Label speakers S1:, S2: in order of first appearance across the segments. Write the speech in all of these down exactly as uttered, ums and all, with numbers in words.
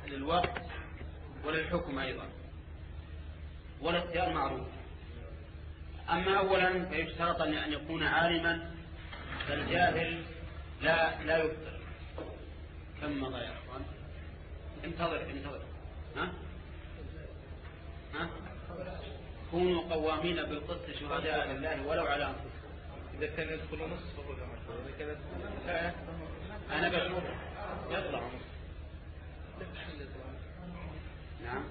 S1: للوقت وللحكم أيضا، والاختيار معروف. أما أولا فيشترط أن يكون عالما، فالجاهل لا لا يفطر. كم مضى يا أخوان؟ انتظر انتظر ها ها كونوا قوامين بالقسط شهداء لله ولو على أنفسكم.
S2: إذا كان يدخل نص فهو جماعة، إذا كان
S1: لا أنا بشوف يطلع نص. نعم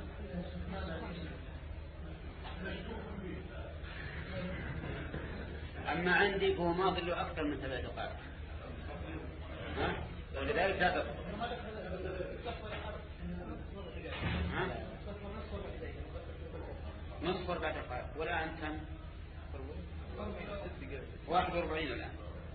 S1: أما عندي فهو ما ظله أكثر من ثلاث دقائق، ها ولذلك لا تفضل. ها نصف أربع دقائق والآن كم؟ واحد وأربعين الآن.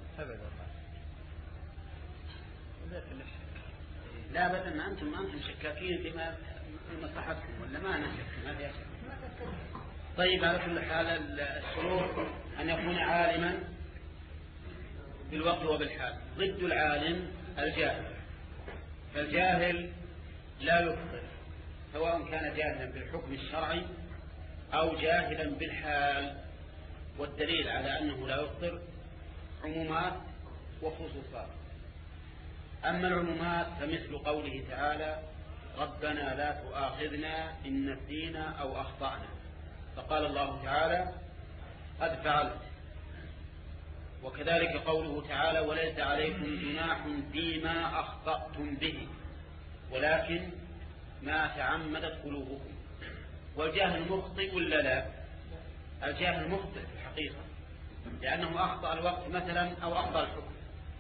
S1: لا بدل ما أنتم ما أنتم شكاكين فيما مصلحتكم ولا ما نشك ما في شك. طيب على كل حال الشروط أن يكون عالما بالوقت وبالحال. ضد العالم الجاهل، فالجاهل لا يفطر سواء كان جاهلا بالحكم الشرعي أو جاهلا بالحال. والدليل على أنه لا يفطر عمومات وخصوصات. أما العمومات فمثل قوله تعالى ربنا لا تؤاخذنا إن نسينا أو أخطأنا، فقال الله تعالى قد فعلت. وكذلك قوله تعالى وليس عليكم جناح فيما أخطأتم به ولكن ما تعمدت قلوبكم. والجاهل مخطئ ولا لا؟ الجاهل مخطئ في الحقيقة، لأنه أخطأ الوقت مثلا أو أخطأ الحكم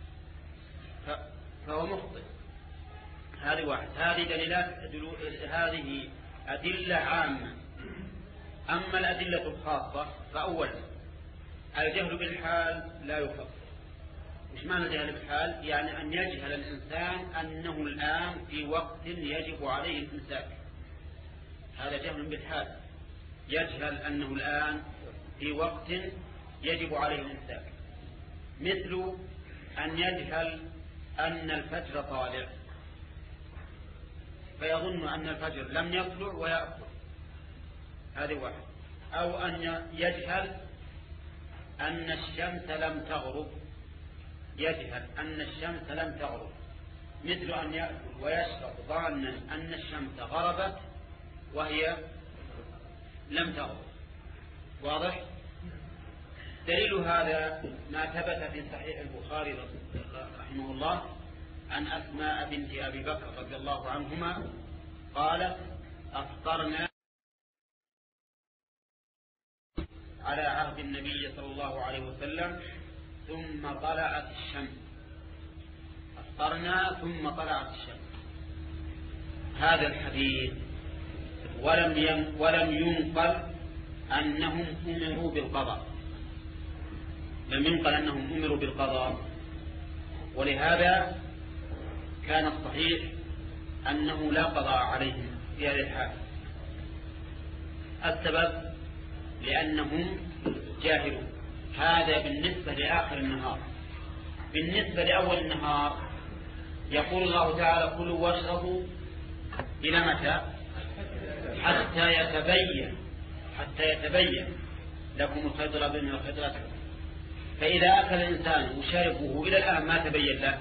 S1: فهو مخطئ. هذه واحد. هذه دليلات هذه أدلة عامة. أما الأدلة الخاصة فأولا الجهل بالحال لا يفطر. مش معنى الجهل بالحال؟ يعني أن يجهل الإنسان أنه الآن في وقت يجب عليه الإمساك، هذا جهل بالحال. يجهل أنه الآن في وقت يجب عليه الإمساك. مثل أن يجهل أن الفجر طالع فيظن أن الفجر لم يطلع ويأكل، هذه واحد. أو أن يجهل أن الشمس لم تغرب، يجهل أن الشمس لم تغرب، مثل أن يأكل ويشرب ظانا أن الشمس غربت وهي لم تغرب. واضح؟ دليل هذا ما ثبت في صحيح البخاري رحمه الله عن أسماء بنت أبي بكر رضي الله عنهما قالت أفطرنا على عهد النبي صلى الله عليه وسلم ثم طلعت الشمس. أفطرنا ثم طلعت الشمس. هذا الحديث ولم ولم ينقل أنهم أمروا بالقضاء، لم ينقل أنهم أمروا بالقضاء، ولهذا كان الصحيح أنه لا قضاء عليهم في هذه الحال. السبب لأنهم جاهلون. هذا بالنسبة لآخر النهار. بالنسبة لأول النهار يقول الله تعالى كلوا واشربوا إلى متى؟ حتى يتبين حتى يتبين لكم الخيط الأبيض من الخيط الأسود. فإذا أكل الإنسان وشربه إلى الآن ما تبين له،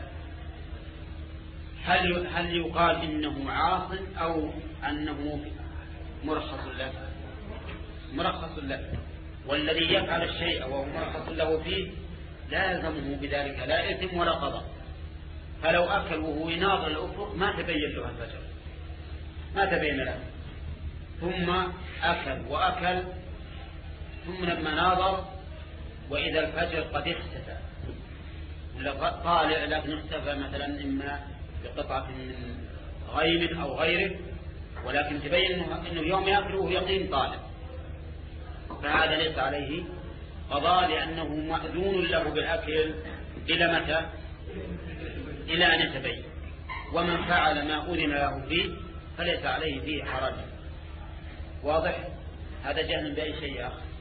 S1: هل هل يقال إنه عاص أو أنه مرخص له؟ مرخص له. والذي يفعل الشيء وهو مرخص له فيه لا يلزمه بذلك لا إثم ولا قضاء. فلو أكل وهو يناظر الأفق ما تبين له الفجر، ما تبين له، ثم أكل وأكل ثم لما ناظر وإذا الفجر قد اختفى ولا طالع لكن اختفى مثلا إما بقطعة من غيم أو غيره، ولكن تبين أنه يوم يأكل وهو يقين طالع، فهذا ليس عليه قضاء لأنه مأذون له بالأكل إلى متى؟ إلى أن يتبين. ومن فعل ما أذن له فيه فليس عليه فيه حرج. واضح؟ هذا جهل بأي شيء يا أخي.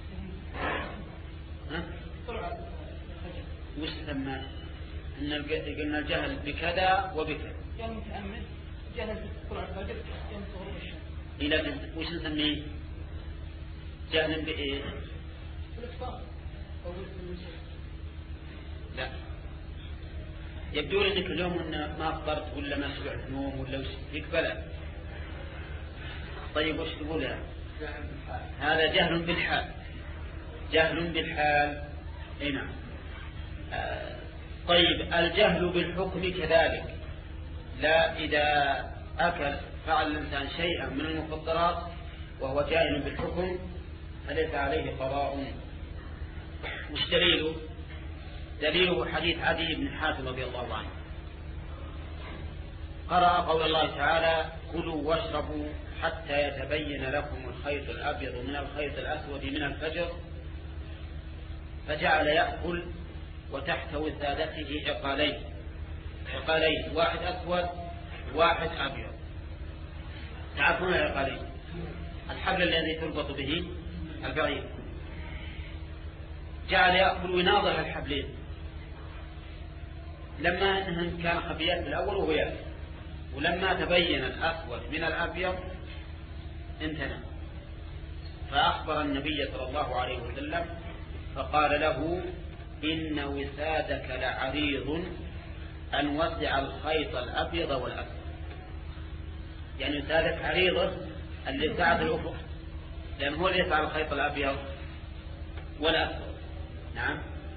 S1: ها؟ وش سماه؟ إن قلنا الجهل بكذا وبكذا.
S3: جهل متأمل، جهل بسرعة
S1: إلى وش نسميه؟ جهل بإيه؟ لا، يبدو لي انك اليوم إن ما افطرت ولا ما شبعت نوم ولا وش فيك بلى. طيب وش تقول يا؟ هذا جهل بالحال. جهل بالحال. اي نعم. آه طيب الجهل بالحكم كذلك. لا، إذا أكل فعل الإنسان شيئا من المفطرات وهو جاهل بالحكم فليس عليه قضاء. مش دليله؟ دليله حديث عدي بن حاتم رضي الله عنه، قرأ قول الله تعالى: كلوا واشربوا حتى يتبين لكم الخيط الأبيض من الخيط الأسود من الفجر، فجعل يأكل وتحت وسادته عقالين عقالين واحد أسود واحد أبيض. تعرفون العقالين؟ الحبل الذي تربط به البعير. جعل يأكل ويناظر الحبلين، لما أنهم كان خفيات في الأول وهو يأكل، ولما تبين الأسود من الأبيض انتهى. فأخبر النبي صلى الله عليه وسلم فقال له: إن وسادك لعريض أن وسع الخيط الأبيض والأسود. يعني وسادك عريضة اللي ساعد الأفق، لأن هو اللي يسعى الخيط الأبيض والأسود. نعم.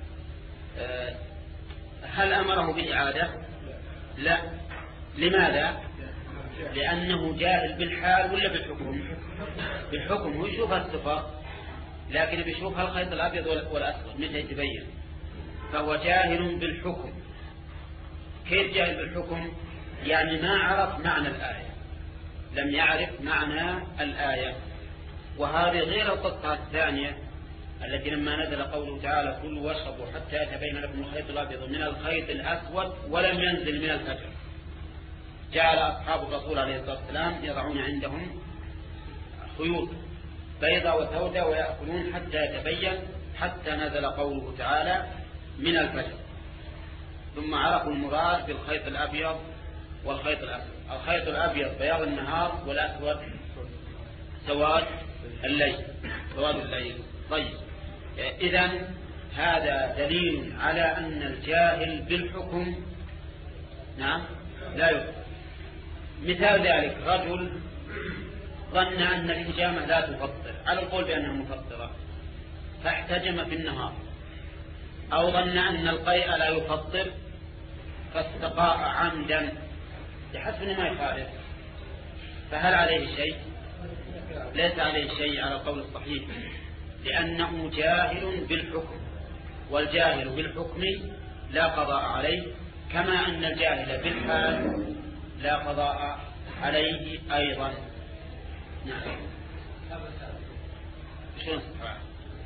S1: أه هل أمره بإعادة؟ لا. لماذا؟ لأنه جاهل بالحال ولا بالحكم؟ بالحكم. هو يشوف الصفة لكن بيشوفها الخيط الأبيض والأسود متى يتبين، فهو جاهل بالحكم. كيف جاهل بالحكم؟ يعني ما عرف معنى الآية، لم يعرف معنى الآية. وهذه غير القطعة الثانية التي لما نزل قوله تعالى: كلوا واشربوا حتى يتبين لكم الخيط الأبيض من الخيط الأسود ولم ينزل من الفجر. جعل أصحاب الرسول عليه الصلاة والسلام يضعون عندهم خيوط بيضاء وسوداء ويأكلون حتى يتبين، حتى نزل قوله تعالى: من الفجر. ثم عرفوا المراد بالخيط الأبيض والخيط الأسود. الخيط الأبيض بياض النهار، والأسود سواد الليل سواد الليل. طيب، إذن هذا دليل على أن الجاهل بالحكم نعم لا يكفر. مثال ذلك: رجل ظن أن الحجامة لا تفطر على القول بأنها مفطرة فاحتجم في النهار، أو ظن أن القيء لا يفطر فاستقاء عمدا يحسب أنه ما يخالف، فهل عليه شيء؟ ليس عليه شيء على القول الصحيح، لأنه جاهل بالحكم، والجاهل بالحكم لا قضاء عليه، كما أن الجاهل بالحال لا قضاء عليه أيضا. نعم. شلون استطاع؟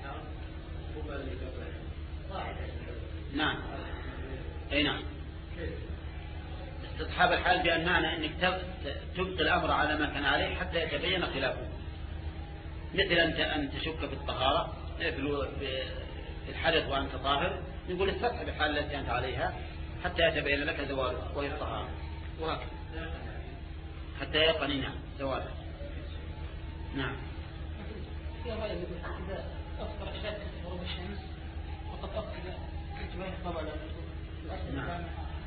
S1: نعم. أي نعم. استصحاب الحال بأن معنى أنك تبقي الأمر على ما كان عليه حتى يتبين خلافه، مثل أنت أن تشك في الطهارة في الحدث وأنت طاهر، نقول استصحب الحال التي أنت عليها حتى يتبين لك زوالها وهي الطهارة، وهكذا حتى يقنن زوالها. نعم.
S3: في رأي إذا أفطر شاك غروب الشمس وقد أفطر الجوارح طبعا
S1: نعم.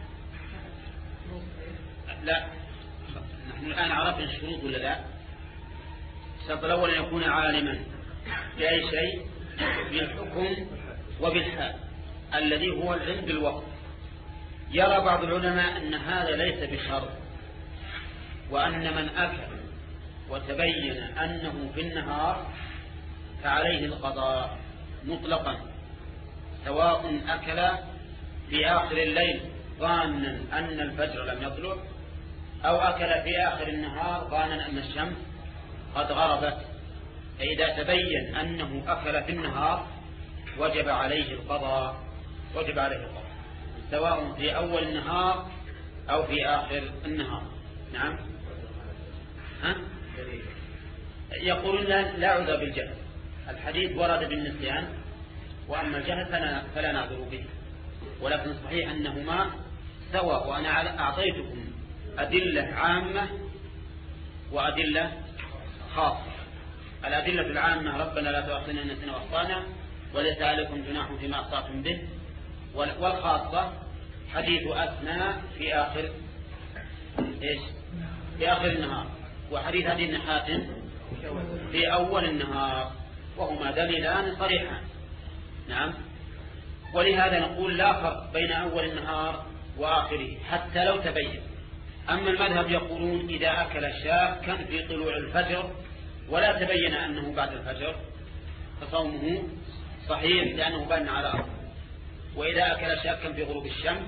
S1: لا، نحن الآن عرفنا الشروط ولا لا؟ الشرط الأول أن يكون عالما بأي شيء، بالحكم وبالحال الذي هو العلم بالوقت. يرى بعض العلماء أن هذا ليس بشرط، وأن من أكل وتبين أنه في النهار فعليه القضاء مطلقا، سواء أكل في آخر الليل ظانا أن الفجر لم يطلع، أو أكل في آخر النهار ظانا أن الشمس قد غربت. فإذا تبين أنه أكل في النهار وجب عليه القضاء وجب عليه القضاء سواء في أول النهار أو في آخر النهار. نعم. ها؟ يقولون لا عذر بالجهل، الحديث ورد بالنسيان، وأما الجهل فلا نعذر به، ولكن الصحيح أنهما سواء. وأنا أعطيتكم أدلة عامة وأدلة خاص. الأدلة العامة ربنا لا تؤاخذنا إن نسينا وأخطأنا وليس عليكم جناح فيما أخطأتم به. والخاصة حديث أسماء في آخر إيش؟ في آخر النهار، وحديث أبي بن حاتم في أول النهار، وهما دليلان صريحان. نعم. ولهذا نقول لا فرق بين أول النهار وآخره حتى لو تبين. أما المذهب يقولون إذا أكل شاكا في طلوع الفجر ولا تبين أنه بعد الفجر فصومه صحيح لأنه بان على أرض، وإذا أكل شاكا في غروب الشمس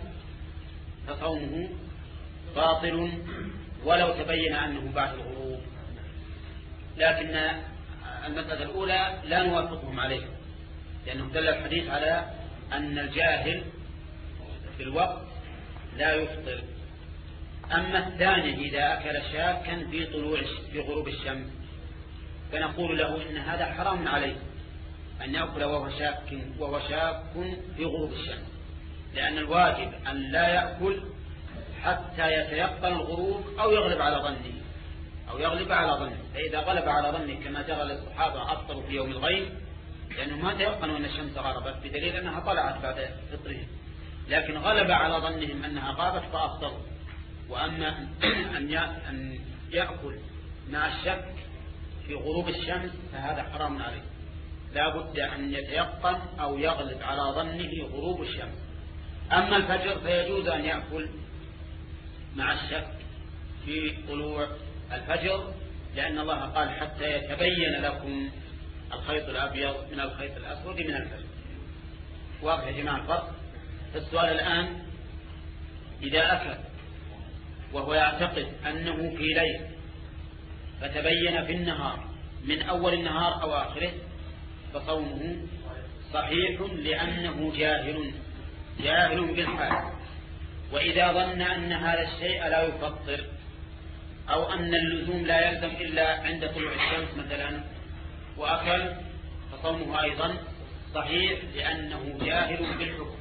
S1: فصومه باطل ولو تبين أنه بعد الغروب. لكن المسألة الأولى لا نوافقهم عليها لأنه دل الحديث على أن الجاهل في الوقت لا يفطر. أما الثاني إذا أكل شاكا في طلوع في غروب الشمس فنقول له إن هذا حرام عليه أن يأكل وهو شاك وهو شاك في غروب الشمس، لأن الواجب أن لا يأكل حتى يتيقن الغروب أو يغلب على ظنه أو يغلب على ظنه. فإذا غلب على ظنه كما جرى للصحابة أفطروا في يوم الغيم لأنهم ما تيقنوا أن الشمس غربت بدليل أنها طلعت بعد فطرهم، لكن غلب على ظنهم أنها غابت فأفطروا. وأما أن يأكل مع الشك في غروب الشمس فهذا حرام عليه، لا بد أن يتيقن أو يغلب على ظنه غروب الشمس. أما الفجر فيجوز أن يأكل مع الشك في طلوع الفجر، لأن الله قال حتى يتبين لكم الخيط الأبيض من الخيط الأسود من الفجر. واضح يا جماعة الفرق؟ السؤال الآن إذا أكل وهو يعتقد أنه في ليل فتبين في النهار من أول النهار أو آخره فصومه صحيح لأنه جاهل جاهل بالحال. وإذا ظن أن هذا الشيء لا يفطر أو أن اللزوم لا يلزم إلا عند طلوع الشمس مثلا وأكل فصومه أيضا صحيح لأنه جاهل بالحكم.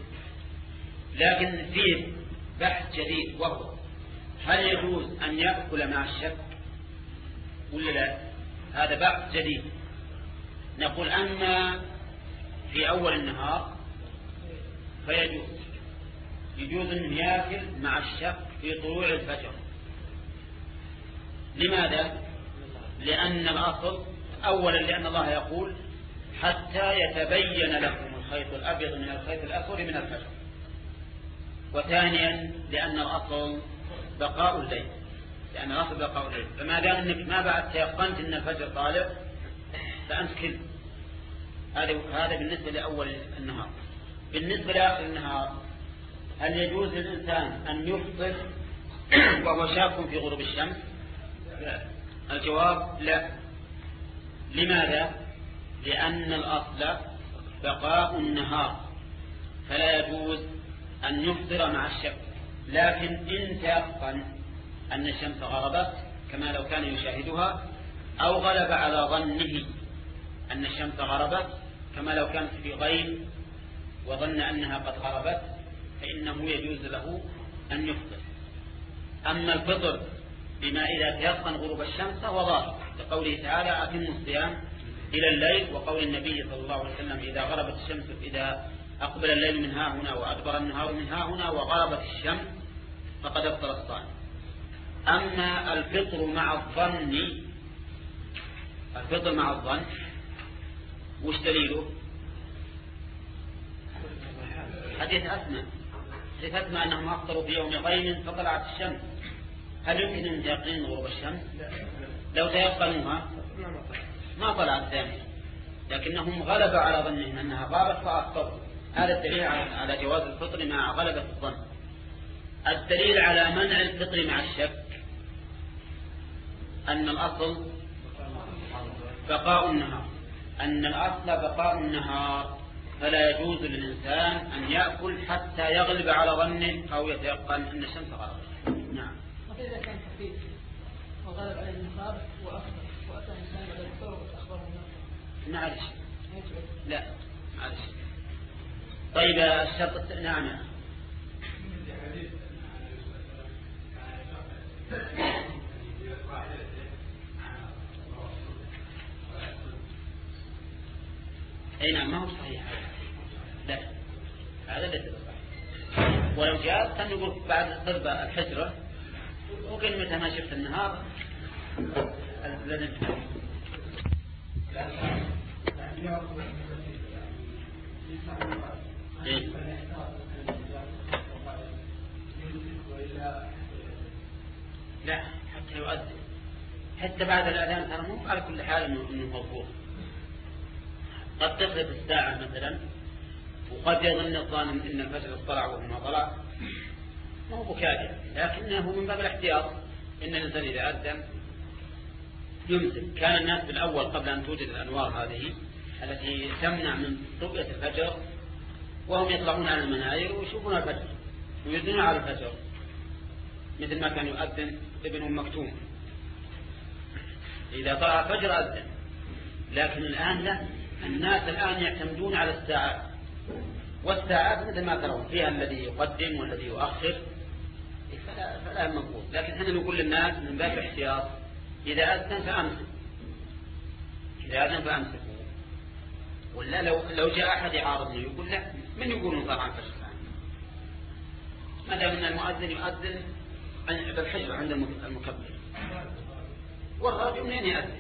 S1: لكن فيه بحث جديد، وهو هل يجوز أن يأكل مع الشك ولا لا؟ هذا بحث جديد. نقول أما في أول النهار فيجوز يجوز أن يأكل مع الشك في طلوع الفجر. لماذا؟ لأن الأصل أولا لأن الله يقول حتى يتبين لكم الخيط الأبيض من الخيط الأسود من الفجر. وثانيا لأن الأصل بقاء الليل، لأن الأصل بقاء الليل. فما دام أنك ما بعد تيقنت أن الفجر طالع فأنت كل هذا هذا بالنسبة لأول النهار. بالنسبة لآخر النهار هل يجوز للإنسان أن يفطر وهو شاك في غروب الشمس؟ الجواب لا. لماذا؟ لأن الأصل بقاء النهار فلا يجوز أن يفطر مع الشك. لكن إن تيقن أن الشمس غربت كما لو كان يشاهدها أو غلب على ظنه أن الشمس غربت كما لو كانت في غيم وظن أنها قد غربت فإنه يجوز له أن يفطر. أما الفطر بما إذا تيقن غروب الشمس فهو ظاهر لقوله تعالى أتموا الصيام إلى الليل، وقول النبي صلى الله عليه وسلم إذا غربت الشمس إذا أقبل الليل من ها هنا وأدبر النهار من ها هنا وغربت الشمس فقد أفطر الصائم. أما الفطر مع الظن الفطر مع الظن وش دليله؟ حديث أسماء حديث أسماء أنهم أفطروا في يوم غيم فطلعت الشمس. هل يمكن أن يقينوا غروب الشمس؟ لو تيقنوها ما طلعت ثانية، لكنهم غلب على ظنهم أنها غابت فأفطروا. هذا الدليل على جواز الفطر مع غلبة الظن. الدليل على منع الفطر مع الشك أن الأصل بقاء النهار أن الأصل بقاء النهار فلا يجوز للإنسان أن يأكل حتى يغلب على ظنه أو يتيقن أن الشمس غربت. نعم.
S3: وإذا كان خفيف وغلب على النهار وأفطر وأتى إنسان بعد الفطر وأخبره النهار
S1: معلش لا معلش. طيب الشرط نعم أي نعم ما هو صحيح. لا هذا ليس صحيح. ولو جاء كان يقول بعد ضرب الحجرة وقل متى ما شفت النهار الذي إيه؟ لا حتى يؤذن حتى بعد الأذان ترى مو على كل حال إنه مضبوط. قد تخلف الساعة مثلا وقد يظن الظالم إن الفجر طلع وهو ما طلع ما هو بكاجة، لكنه من باب الاحتياط إن الإنسان إذا أذن يمسك. كان الناس بالأول قبل أن توجد الأنوار هذه التي تمنع من رؤية الفجر وهم يطلعون على المناير ويشوفون الفجر ويؤذنون على الفجر مثل ما كان يؤذن ابن أم مكتوم إذا طلع الفجر أذن. لكن الآن لا، الناس الآن يعتمدون على الساعات، والساعات مثل ما ترون فيها الذي يقدم والذي يؤخر فلا, فلا مضبوط. لكن احنا نقول للناس من باب الاحتياط إذا أذن فأمسك، إذا أذن فأمسك. ولا لو لو جاء أحد يعارضني يقول لا من يقولون طبعا فجر ما دام أن المؤذن يؤذن بالحجر عند المكبر والرجل منين يأذن؟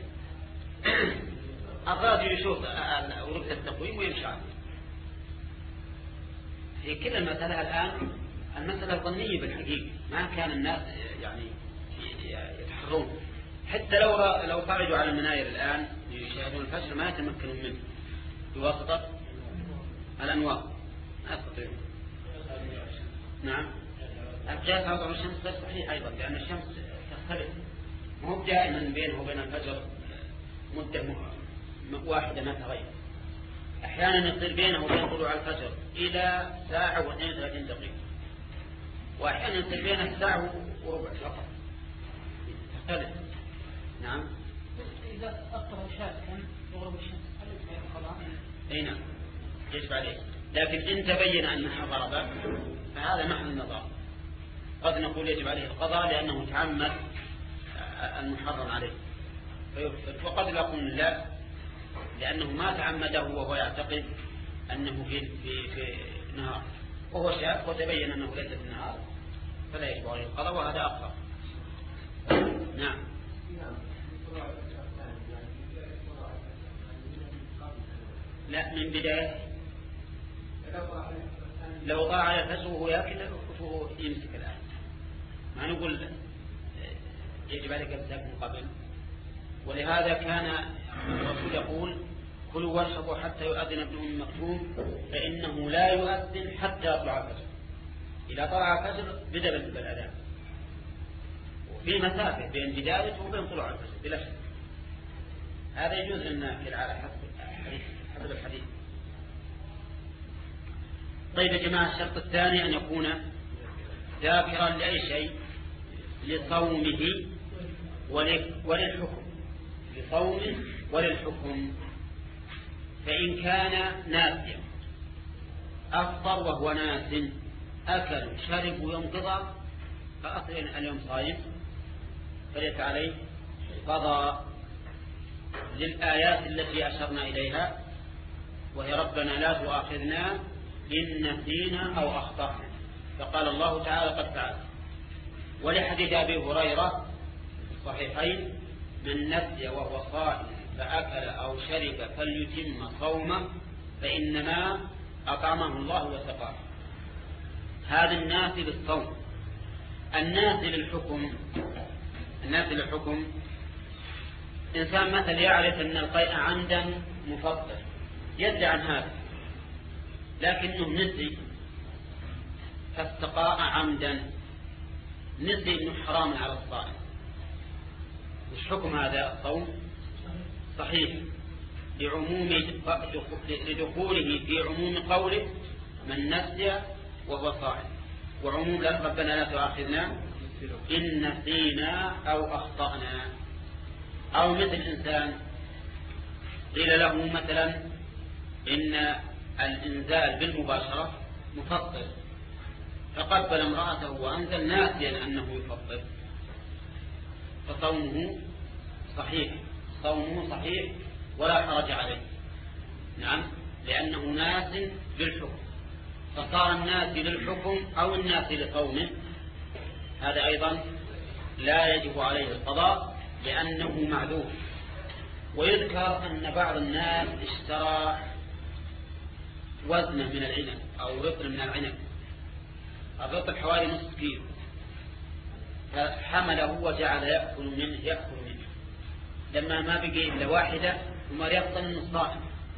S1: الرجل يشوف ورقة التقويم ويمشي عنه. في كل المسألة الآن المسألة ظنية بالحقيقة، ما كان الناس يعني يتحرون. حتى لو لو صعدوا على المناير الآن يشاهدون الفجر ما يتمكنون منه بواسطة الأنوار، ما يستطيعون. نعم الجهة هذا الشمس غير صحيح أيضا، لأن الشمس تختلف، مو دائما بينه وبين الفجر مدة واحدة ما تغير. أحيانا يصير بينه وبين طلوع الفجر إلى ساعة واثنين وثلاثين دقيقة، وأحيانا يصير بينه ساعة وربع فقط، تختلف. نعم
S3: إذا أطلع شاكا يغرب الشمس هل يجب القضاء؟
S1: أي نعم يجب عليه، لكن إن تبين أنها غربت فهذا محل النظر. قد نقول يجب عليه القضاء لأنه تعمد المحرم عليه فيفسد، وقد نقول لا لأنه ما تعمده وهو يعتقد أنه في في في نهار وهو شاك وتبين أنه ليس في النهار فلا يجب عليه القضاء، وهذا أقرب. نعم لا من بداية لو ضاع على الفجر وهو يأكل فهو يمسك الآن، ما نقول يجب عليك الإمساك من قبل. ولهذا كان الرسول يقول كلوا واشربوا حتى يؤذن ابن أم مكتوم فإنه لا يؤذن حتى يطلع الفجر. إذا طلع الفجر بدأ بالأذان، وفي مسافة بين بدايته وبين طلوع الفجر بلا شك. هذا يجوز لنا في العالم حسب الحديث. طيب يا جماعة الشرط الثاني أن يكون ذاكرا لأي شيء، لصومه وللحكم، لصومه وللحكم. فإن كان ناسيا أفطر وهو ناس أكل شرب وينقضى فأصل اليوم صائم فليس عليه قضاء للآيات التي أشرنا إليها، وهي ربنا لا تؤاخذنا إن نسينا أو أخطأنا، فقال الله تعالى قد فعل. ولحديث أبي هريرة صحيحين من نسي وهو صائم فأكل أو شرب فليتم صومه فإنما أطعمه الله وسقاه. هذا الناس للصوم. الناس للحكم، الناس للحكم إنسان مثل يعرف أن القيء عمدا مفطر يدعي عن هذا لكنه نسي فاستقاء عمدا، نسي أنه حرام على الصائم، وش حكم هذا الصوم؟ صحيح لعموم لدخوله في عموم قوله من نسي وهو صائم، وعموم ربنا لا تؤاخذنا إن نسينا أو أخطأنا. أو مثل إنسان قيل له مثلا إن الإنزال بالمباشرة مفطر فقبل امرأته وأنزل ناسيا أنه يفطر فصومه صحيح، صومه صحيح ولا حرج عليه. نعم لأنه ناس بالحكم، فصار الناس للحكم أو الناس لقومه، هذا أيضا لا يجب عليه القضاء لأنه معذور. ويذكر أن بعض الناس اشترى وزنه من العنب أو رطل من العنب، الرطل حوالي نصف كيلو، فحمله وجعل يأكل منه يأكل منه لما ما بقي إلا واحدة ثم يفطن الصائم،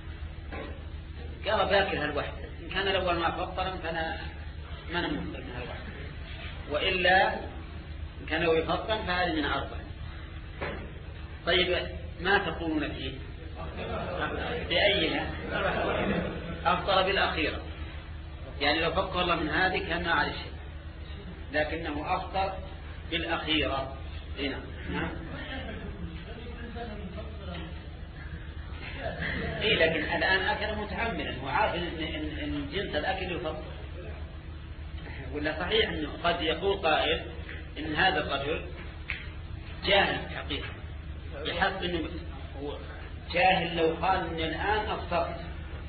S1: قال باكل هالواحدة، إن كان الأول ما فطرا فأنا ما أنا مفطر من هالواحدة، وإلا إن كان لو يفطر فهذه من أربع. طيب ما تقولون فيه؟ بأيها؟ أفطر بالأخيرة، يعني لو فكر الله من هذه كان ما عليه شيء، لكنه أفطر بالأخيرة هنا. نعم. إيه لكن الآن أكل متعمدا وعارف إن, إن, إن جنس الأكل يفطر، ولا صحيح إنه قد يقول قائل إن هذا الرجل جاهل حقيقة، يحس إنه هو جاهل. لو قال إني الآن أفطرت،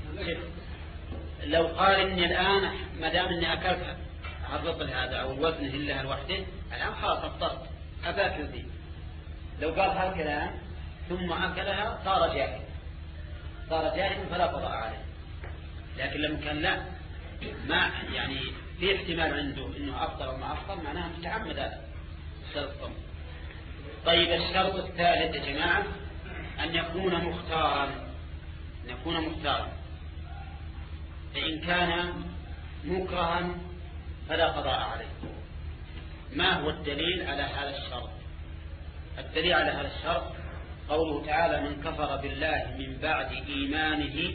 S1: لو قال إني الآن ما دام إني أكلت الرطل هذا أو الوزن إلا الوحدة الآن خلاص أفطرت أباكل ذي، لو قال هالكلام ثم أكلها صار جاهل، صار جاهل فلا قضاء عليه. لكن لما كان لا ما يعني في احتمال عنده إنه أفطر وما أفطر معناها متعمد هذا الشرط. طيب الشرط الثالث يا جماعة أن يكون مختارا، أن يكون مختارا، فإن كان مكرها فلا قضاء عليه. ما هو الدليل على هذا الشرط؟ الدليل على هذا الشرط قوله تعالى: من كفر بالله من بعد إيمانه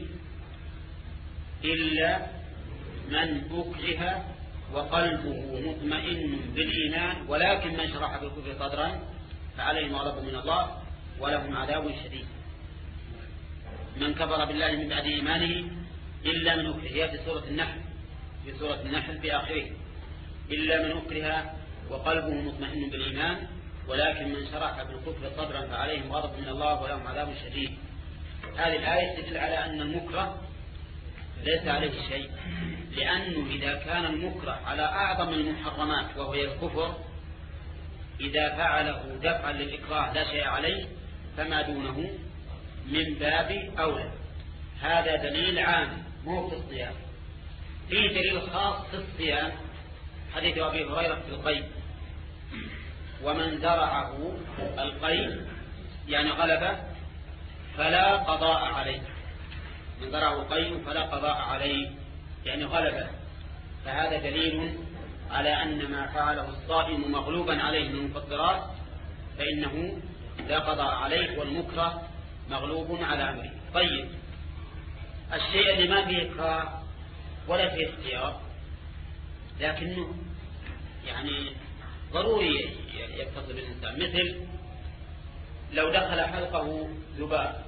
S1: إلا من أكره وقلبه مطمئن بالإيمان ولكن من شرح بالكفر صدرا فعليهم غضب من الله ولهم عذاب شديد. من كفر بالله من بعد إيمانه إلا من أكره، هي في سورة النحل، في سورة النحل في آخره: إلا من أكره وقلبه مطمئن بالإيمان ولكن من شرح بالكفر صدرا فعليهم غضب من الله ولهم عذاب شديد. هذه الآية تدل على أن المكره ليس عليه شيء، لأنه إذا كان المكره على أعظم المحرمات وهي الكفر إذا فعله دفعا للإكراه لا شيء عليه فما دونه من باب أولى. هذا دليل عام مو في الصيام. في دليل خاص في الصيام، حديث أبي هريرة في القيء: ومن زرعه القيء يعني غلبه فلا قضاء عليه، من زرعه القيء فلا قضاء عليه يعني غلبه. فهذا دليل على أن ما فعله الصائم مغلوبا عليه من المفطرات فإنه لا قضاء عليه، والمكره مغلوب على أمره. طيب الشيء اللي ما فيه إكراه ولا فيه اختيار لكنه يعني ضروري يتصل بالإنسان، مثل لو دخل حلقه ذباب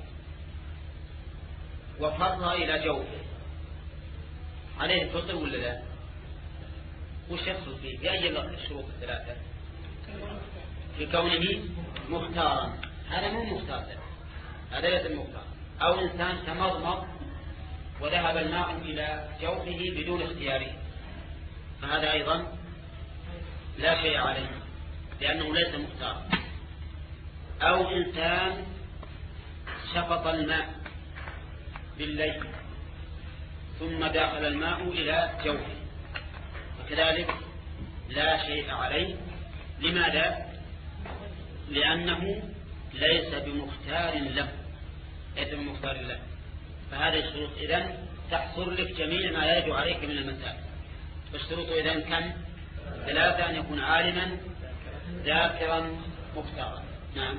S1: وفر إلى جوفه عليه الفطر ولا لا؟ وش يحصل فيه؟ بأي الشروط الثلاثة؟ في كونه مختارا، هذا مو مختار، هذا ليس مختار. أو إنسان تمضمض وذهب الماء إلى جوفه بدون اختياره فهذا أيضا لا شيء عليه لأنه ليس مختار. أو إنسان شفط الماء بالليل ثم دخل الماء إلى جوفه فكذلك لا شيء عليه. لماذا؟ لأنه ليس بمختار له، ليس بمختار له. فهذه الشروط إذن تحصر لك جميع ما يجب عليك من المسائل. فالشروط إذن كم؟ ثلاثة: أن يكون عالما ذاكرا مختارا. نعم.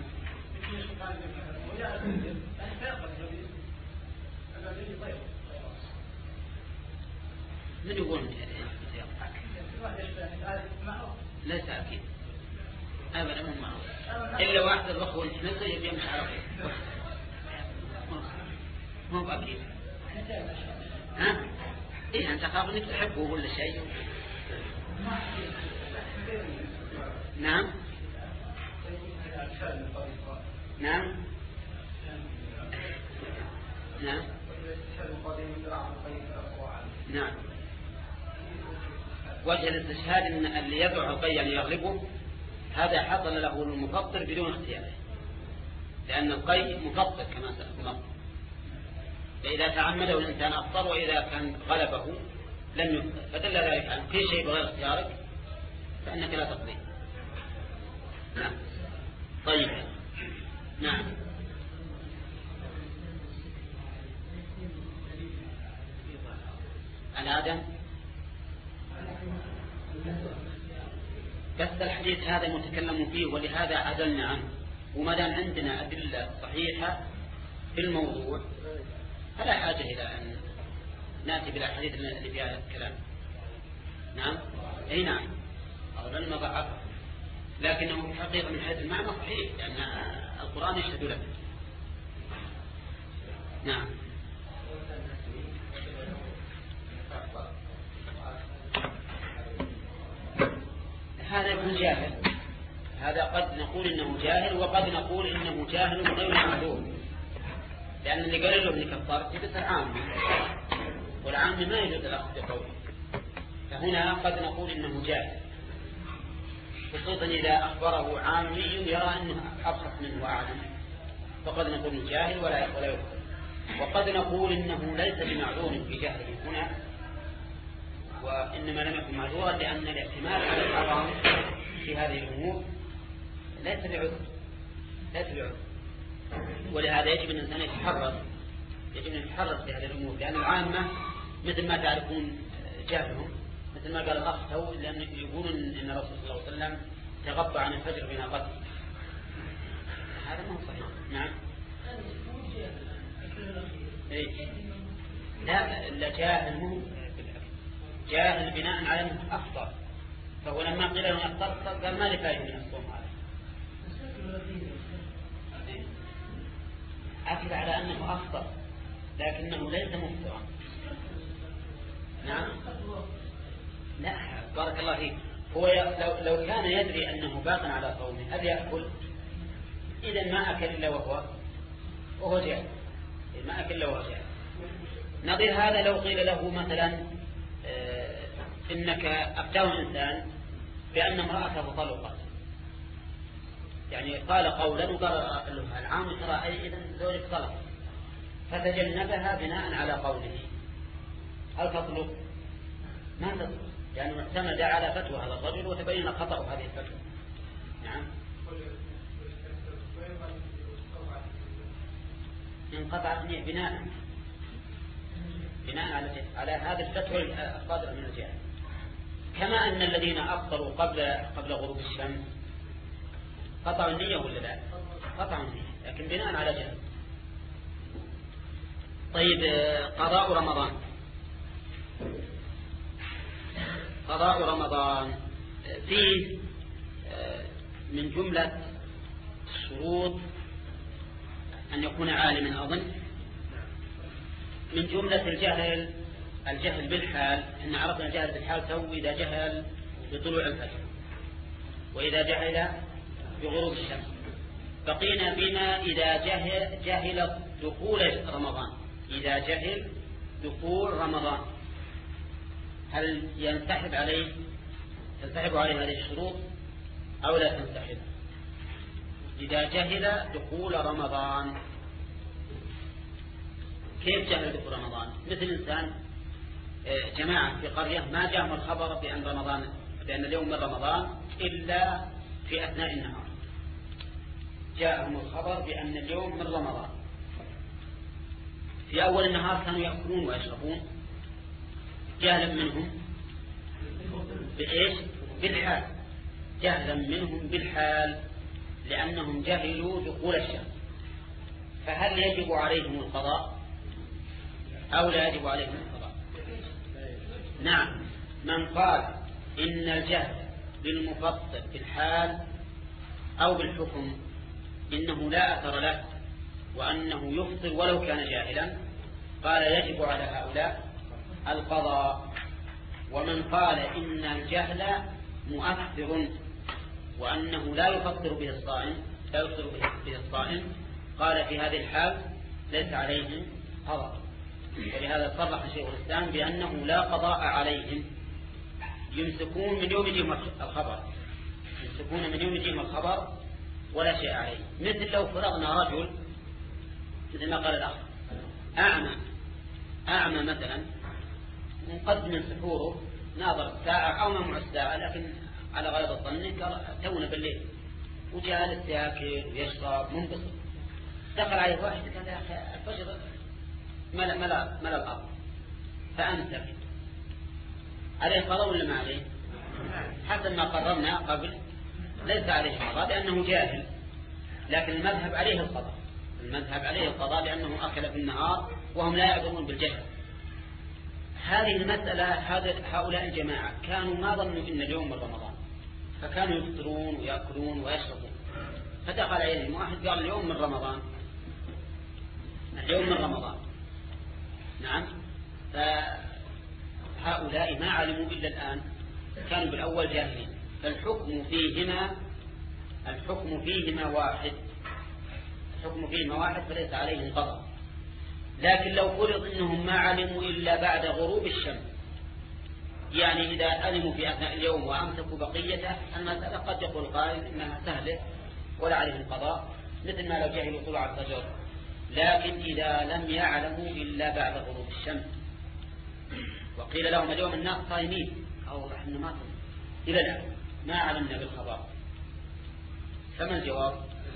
S1: من يقول ليس أكيد أبدا مو معروف إلا واحد الأخوة نزل يمشي على خير مو بأكيد. ها؟ إيه أنت خاف إنك تحبه ولا شيء. نعم نعم نعم نعم. وجه الاستشهاد ان اللي يدعو القي ان يغلبه هذا حصل له المفطر بدون اختياره، لأن القي مفطر كما سأقول، فإذا تعمده الإنسان أفطر، وإذا كان غلبه لم يفطر، فدل ذلك عن كل شيء بغير اختيارك فإنك لا تقضي. نعم. طيب. نعم. الآدم بس الحديث هذا متكلم فيه، ولهذا عدلنا عنه، وما دام عندنا أدلة صحيحة في الموضوع فلا حاجة إلى أن نأتي بالأحاديث اللي فيها الكلام. نعم. أي نعم. أو لما ضعف، لكنه حقيقة من حيث المعنى صحيح، لأن القرآن يشهد له. نعم. هذا يكون جاهل، هذا قد نقول إنه جاهل، وقد نقول إنه جاهل غير معذور، لأن اللي قال له إنك كفرت يصير عامي، والعامي ما يجوز الأخذ بقوله، فهنا قد نقول إنه جاهل، خصوصا إذا أخبره عامي يرى أنه أبخص منه وأعلم، فقد نقول جاهل ولا ولا يكفر. وقد نقول إنه ليس بمعذور في جهله هنا، وإنما لم يكن معذورا لأن الاعتماد على الحرام في هذه الأمور ليس بعذر، ليس بعذر. ولهذا يجب أن الإنسان يتحرص، يجب أن يتحرص في هذه الأمور، لأن العامة مثل ما تعرفون جاهلهم، مثل ما قال الأخ تو، لأن يقولون إن الرسول صلى الله عليه وسلم تغطى عن الفجر بناقته، هذا ما هو صحيح. نعم. إيه؟ لا لا جاهل مو جاهل بناء على أنه أفطر، فهو لما قيل له أفطر قال ما لفائده من الصوم هذا، أكد على أنه أفطر لكنه ليس مفطرا. نعم. لا بارك الله فيك، هو لو, لو كان يدري أنه باق على صومه هل يأكل؟ إذا ما أكل إلا وهو وهو جاهل، ما أكل إلا وهو جاهل. نظير هذا لو قيل له مثلا آه إنك أفتاه إنسان بأن امرأته طلقت، يعني قال قولا وقال له العام ترى أي إذن زوجك طلق، فتجنبها بناء على قوله، هل تطلق؟ ما تطلق، يعني اعتمد على فتوى هذا الرجل وتبين خطأ هذه الفتوى. نعم. انقطعت نية بناء بناء على على هذا الفتوى الصادرة من الجهة، كما أن الذين أفطروا قبل قبل غروب الشمس قطعوا النية ولا لا؟ قطعوا النية لكن بناء على جهة. طيب، قضاء رمضان. قضاء رمضان فيه من جملة الشروط أن يكون عالما، أظن من جملة الجهل الجهل بالحال، إن عرفنا الجهل بالحال تو إذا جهل بطلوع الفجر، وإذا جهل بغروب الشمس. بقينا بما إذا جهل, جهل دخول رمضان، إذا جهل دخول رمضان هل ينسحب عليه تنسحب عليه هذه الشروط أو لا تنسحب؟ إذا جهل دخول رمضان، كيف جهل دخول رمضان؟ مثل إنسان جماعة في قرية ما جاءهم الخبر بأن رمضان بأن اليوم من رمضان إلا في أثناء النهار، جاءهم الخبر بأن اليوم من رمضان، في أول النهار كانوا يأكلون ويشربون، جهلا منهم بإيش؟ بالحال، جهلا منهم بالحال، لأنهم جهلوا دخول الشمس. فهل يجب عليهم القضاء أو لا يجب عليهم القضاء؟ نعم. من قال إن الجهل بالمفطر بالحال أو بالحكم إنه لا أثر له وأنه يفطر ولو كان جاهلا قال يجب على هؤلاء القضاء. ومن قال إن الجهل مؤثر وأنه لا يفطر به الصائم لا يفطر به الصائم قال في هذه الحال ليس عليهم قضاء، ولهذا صرح شيخ الإسلام بأنه لا قضاء عليهم، يمسكون من يوم يجيهم الخبر، يمسكون من يوم يجيهم الخبر ولا شيء عليه. مثل لو فرضنا رجل مثل ما قال الأخ أعمى أعمى مثلا منقذ من سحوره، ناظر الساعة أو ممنوع الساعة لكن على غير الظن تونا بالليل وجالس ياكل ويشرب منبسط، دخل عليه واحد قال يا أخي الفجر ملأ ملأ ملأ الأرض فأمسك، عليه قضاء ولا ما عليه؟ حسب ما قررنا قبل ليس عليه قضاء لأنه جاهل، لكن المذهب عليه القضاء، المذهب عليه القضاء لأنه أكل في النهار وهم لا يعذرون بالجهل. هذه المسألة هؤلاء الجماعة كانوا ما ظنوا إن اليوم من رمضان، فكانوا يفطرون ويأكلون ويشربون، فدخل عليهم واحد قال اليوم من رمضان، اليوم من رمضان. نعم، فهؤلاء ما علموا إلا الآن، كانوا بالأول جاهلين، فالحكم فيهما الحكم فيهما واحد، الحكم فيهما واحد فليس عليهم قضاء. لكن لو فرض إنهم ما علموا إلا بعد غروب الشمس، يعني إذا علموا في أثناء اليوم وأمسكوا بقيته، المسألة قد يقول قائل إنها سهلة ولا عليهم قضاء، مثل ما لو جهلوا طلوع الفجر. لكن إذا لم يعلموا إلا بعد غروب الشمس وقيل لهم اليوم الناس صايمين أو إحنا ما صايمين إلى الآن ما علمنا بالخبر، فما الجواب؟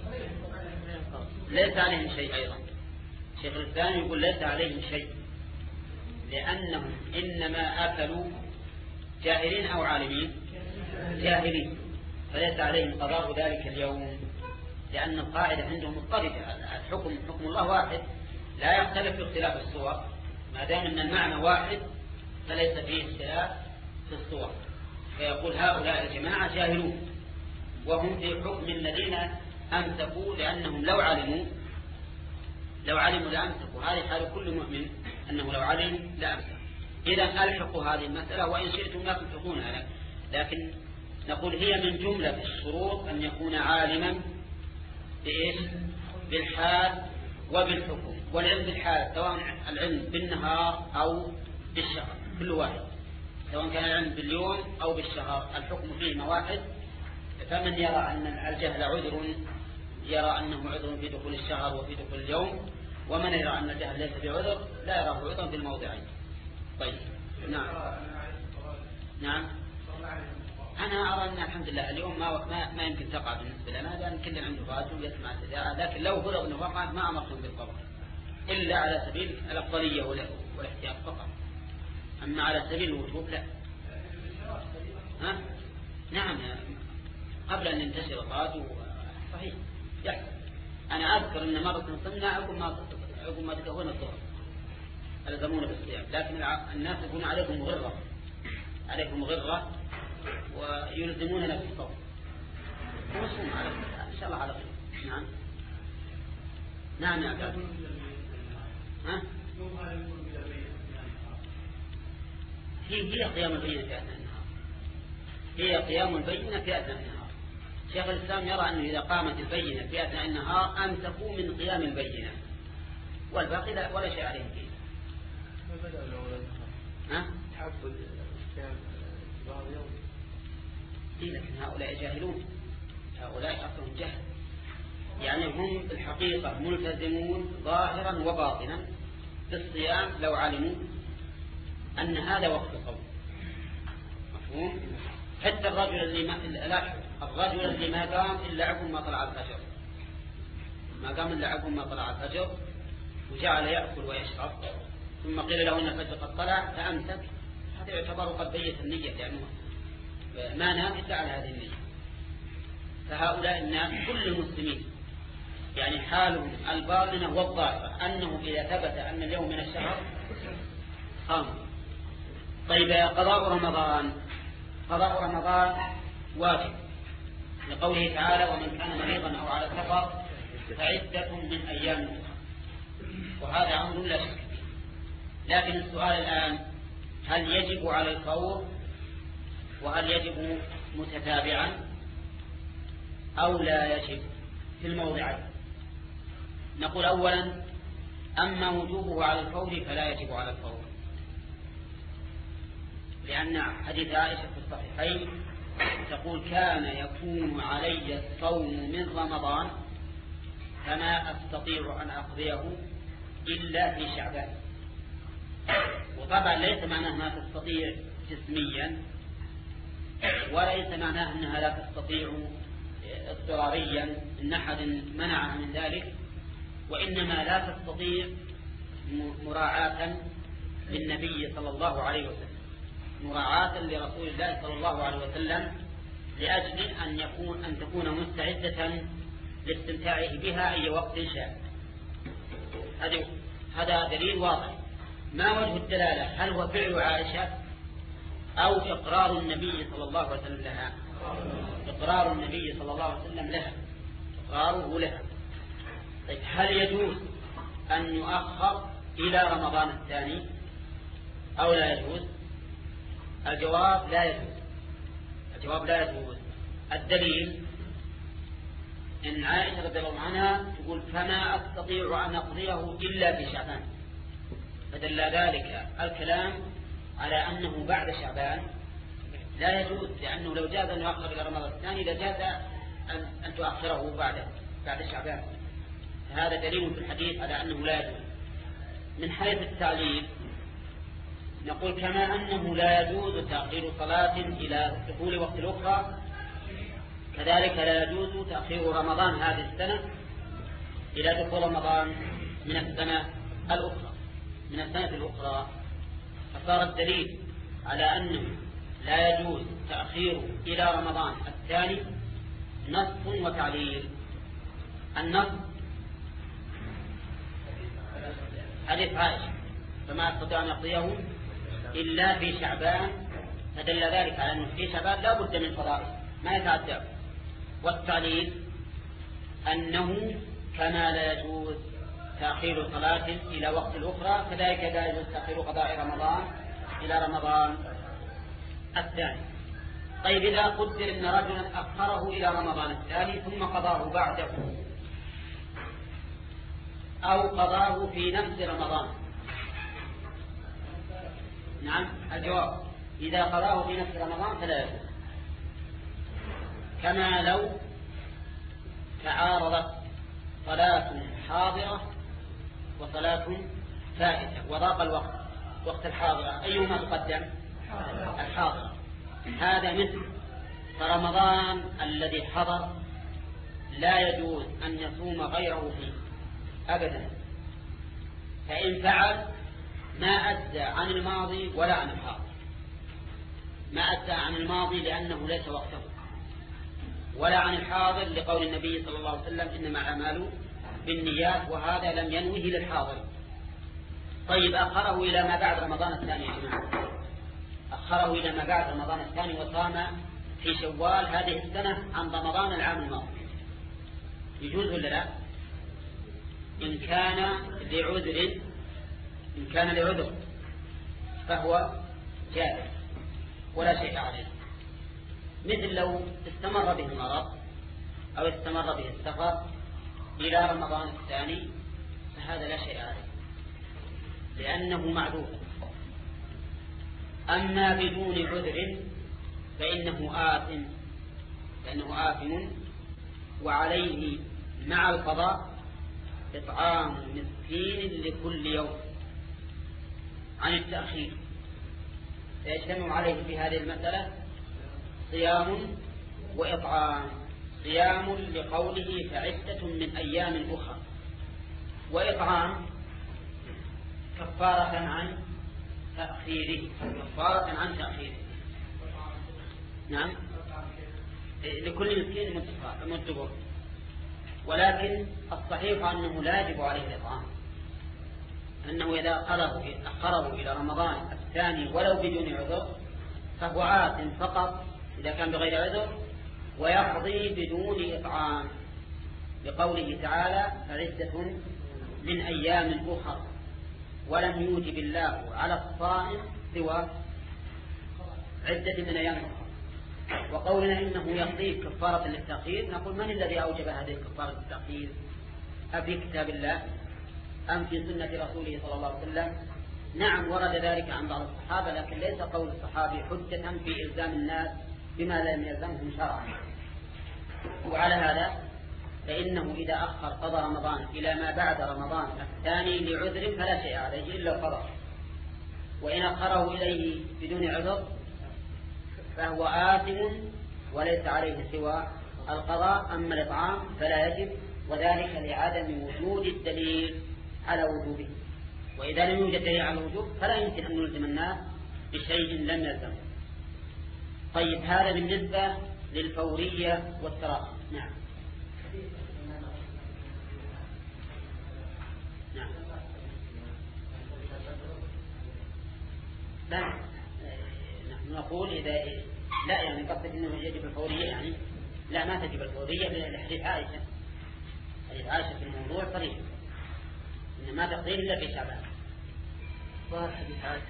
S1: ليس عليهم شيء. أيضا شيخ الإسلام يقول ليس عليهم شيء، لأنهم إنما أكلوا جاهلين أو عالمين؟ جاهلين، فليس عليهم قضاء ذلك اليوم، لأن القاعدة عندهم مضطردة، الحكم حكم الله واحد لا يختلف في اختلاف الصور، ما دام أن المعنى واحد فليس فيه اختلاف في الصور. فيقول هؤلاء الجماعة جاهلون وهم في حكم الذين أمسكوا، لأنهم لو علموا لو علموا لأمسكوا. هذه حال كل مؤمن أنه لو علم لأمسك. إذا ألحقوا هذه المسألة وإن شئتم لا تلحقونها، لكن نقول هي من جملة الشروط أن يكون عالما بإيش؟ بالحال وبالحكم. والعلم بالحال سواء العلم بالنهار أو بالشهر كل واحد، سواء كان العلم باليوم أو بالشهر الحكم فيهما واحد. فمن يرى أن الجهل عذر يرى أنه عذر في دخول الشهر وفي دخول اليوم، ومن يرى أن الجهل ليس بعذر لا يراه عذرا في الموضعين. طيب نعم نعم أنا أرى أن الحمد لله اليوم ما ما, ما يمكن تقع بالنسبة لنا، لأن كل عنده راتب ويسمع الإذاعة، لكن لو فرض أنه وقع ما أمرهم بالقضاء إلا على سبيل الأفضلية والاحتياط فقط، أما على سبيل الوجوب لا. ها؟ نعم قبل أن ينتشر الراتب صحيح يحصل. أنا أذكر أن مرة صمنا عقب ما عقب ما تكون الظهر ألزمونا بالصيام، لكن الناس يكون عليكم غرة عليكم غرة ويلزموننا بالصوم ونصوم على إن شاء الله على خير. نعم نعم يا أبدا. ها؟ هي هي قيام البينة في أثناء النهار، هي قيام البينة في أثناء النهار. شيخ الإسلام يرى أنه إذا قامت البينة في أثناء النهار أمسكوا من قيام البينة، والباقي لا ولا شيء عليه فيه. ها؟ إيه لكن هؤلاء جاهلون، هؤلاء أصلهم جهل، يعني هم بالحقيقة ملتزمون ظاهرا وباطنا بالصيام لو علموا أن هذا وقت الصوم. مفهوم؟ حتى الرجل اللي ما لا الرجل اللي ما قام إلا عقب ما طلع الفجر، ما قام إلا عقب ما طلع الفجر وجعل يأكل ويشرب، ثم قيل له أن الفجر قد طلع فأمسك، هذا يعتبر قد بيت النية، يعني ما نام إلا على هذه النية. فهؤلاء الناس كل المسلمين يعني حالهم الباطنة والظاهرة أنه إذا ثبت أن اليوم من الشهر صاموا. طيب قضاء رمضان، قضاء رمضان واجب لقوله تعالى ومن كان مريضا أو على سفر فعدة من أيام أخرى، وهذا أمر لا شك فيه. لكن السؤال الآن هل يجب على الفور وهل يجب متتابعا أو لا يجب في الموضعين؟ نقول أولا أما وجوبه على الفور فلا يجب على الفور، لأن حديث عائشة في الصحيحين تقول كان يكون علي الصوم من رمضان فما أستطيع أن أقضيه إلا في شعبان. وطبعا ليس معناه ما تستطيع جسميا، وليس معناه أنها لا تستطيع اضطراريا إن أحد منعها من ذلك، وإنما لا تستطيع مراعاة للنبي صلى الله عليه وسلم، مراعاة لرسول الله صلى الله عليه وسلم، لأجل أن يكون أن تكون مستعدة لاستمتاعه بها أي وقت شاء. هذا دليل واضح. ما وجه الدلالة؟ هل هو فعل عائشة أو إقرار النبي صلى الله عليه وسلم لها؟ إقرار النبي صلى الله عليه وسلم لها، إقراره لها. طيب هل يجوز أن يؤخر إلى رمضان الثاني أو لا يجوز؟ الجواب لا يجوز. الجواب لا يجوز. الدليل إن عائشة رضي الله عنها تقول فما أستطيع أن أقضيه إلا في شعبان، فدل ذلك الكلام على أنه بعد شعبان لا يجوز، لأنه لو جاز أن يؤخر إلى رمضان الثاني لجاز أن, أن تؤخره بعد بعد شعبان. هذا دليل في الحديث على أنه لا يجوز. من حيث التعليل نقول كما أنه لا يجوز تأخير صلاة إلى دخول وقت الأخرى، كذلك لا يجوز تأخير رمضان هذه السنة إلى دخول رمضان من السنة الأخرى من السنة الأخرى. فصار الدليل على أنه لا يجوز تأخير إلى رمضان الثاني نص وتعليل. النص حديث عائشة فما استطاع أن يقضيه إلا في شعبان، فدل ذلك على أنه في شعبان لا بد من قضائه ما يتعدى. والتعليل أنه كما لا يجوز تأخير صلاة إلى وقت الأخرى كذلك لا يجوز تأخير قضاء رمضان إلى رمضان الثاني. طيب إذا قدر أن رجلا أخره إلى رمضان الثاني ثم قضاه بعده أو قضاه في نفس رمضان، نعم الجواب إذا قضاه في نفس رمضان فلا يجوز. كما لو تعارضت صلاة حاضرة وصلاة فائتة وضاق الوقت، وقت الحاضرة أيهما تقدم؟ الحاضرة. هذا مثل فرمضان الذي حضر لا يجوز أن يصوم غيره فيه أبدا، فإن فعل ما أدى عن الماضي ولا عن الحاضر. ما أدى عن الماضي لأنه ليس وقته، ولا عن الحاضر لقول النبي صلى الله عليه وسلم إنما الأعمال بالنيات، وهذا لم ينوه للحاضر. طيب أخره إلى ما بعد رمضان الثاني يا جماعة، أخره إلى ما بعد رمضان الثاني وصام في شوال هذه السنة عن رمضان العام الماضي، يجوز ولا لا؟ إن كان لعذر إن كان لعذر فهو جائز ولا شيء عليه. مثل لو استمر به المرض أو استمر به السفر إلى رمضان الثاني فهذا لا شيء عليه لأنه معذور. أما بدون عذر فإنه آثم فإنه آثم وعليه مع القضاء إطعام مسكين لكل يوم عن التأخير. فيجتمع عليه في هذه المسألة صيام وإطعام. صيام لقوله فعدة من أيام أخرى، وإطعام كفارة عن تأخيره كفارة عن تأخيره نعم لكل مسكين مدبر. ولكن الصحيح أنه لا يجب عليه الإطعام، أنه إذا أخره إلى رمضان الثاني ولو بدون عذر فهو آثم فقط إذا كان بغير عذر، ويقضي بدون إطعام لقوله تعالى فعدة من أيام أخرى، ولم يوجب الله على الصائم سوى عدة من أيام أخرى. وقولنا إنه يقضي كفارة للتأخير، نقول من الذي أوجب هذه الكفارة للتأخير؟ أفي كتاب الله
S4: أم في سنة رسوله صلى الله عليه وسلم؟ نعم ورد ذلك عن بعض الصحابة، لكن ليس قول الصحابي حجة في إلزام الناس بما لم يلزمهم شرعا. وعلى هذا فإنه إذا أخر قضى رمضان إلى ما بعد رمضان الثاني لعذر فلا شيء عليه إلا القضاء، وإن أخره إليه بدون عذر فهو آثم وليس عليه سوى القضاء. أما الإطعام فلا يجب، وذلك لعدم وجود الدليل على وجوبه، وإذا لم يوجد دليل على الوجوب فلا يمكن أن نلزم الناس بشيء لم يلزم. طيب هذا بالنسبة للفورية والتراخي. نعم نعم لا نحن نقول إذا لا يعني قصد أنه يجب الفورية، يعني لا ما تجب الفورية لحديث عائشة. حديث عائشة في الموضوع صريح إن ما تقدير إلا في شعبان. ظهر حديث عائشة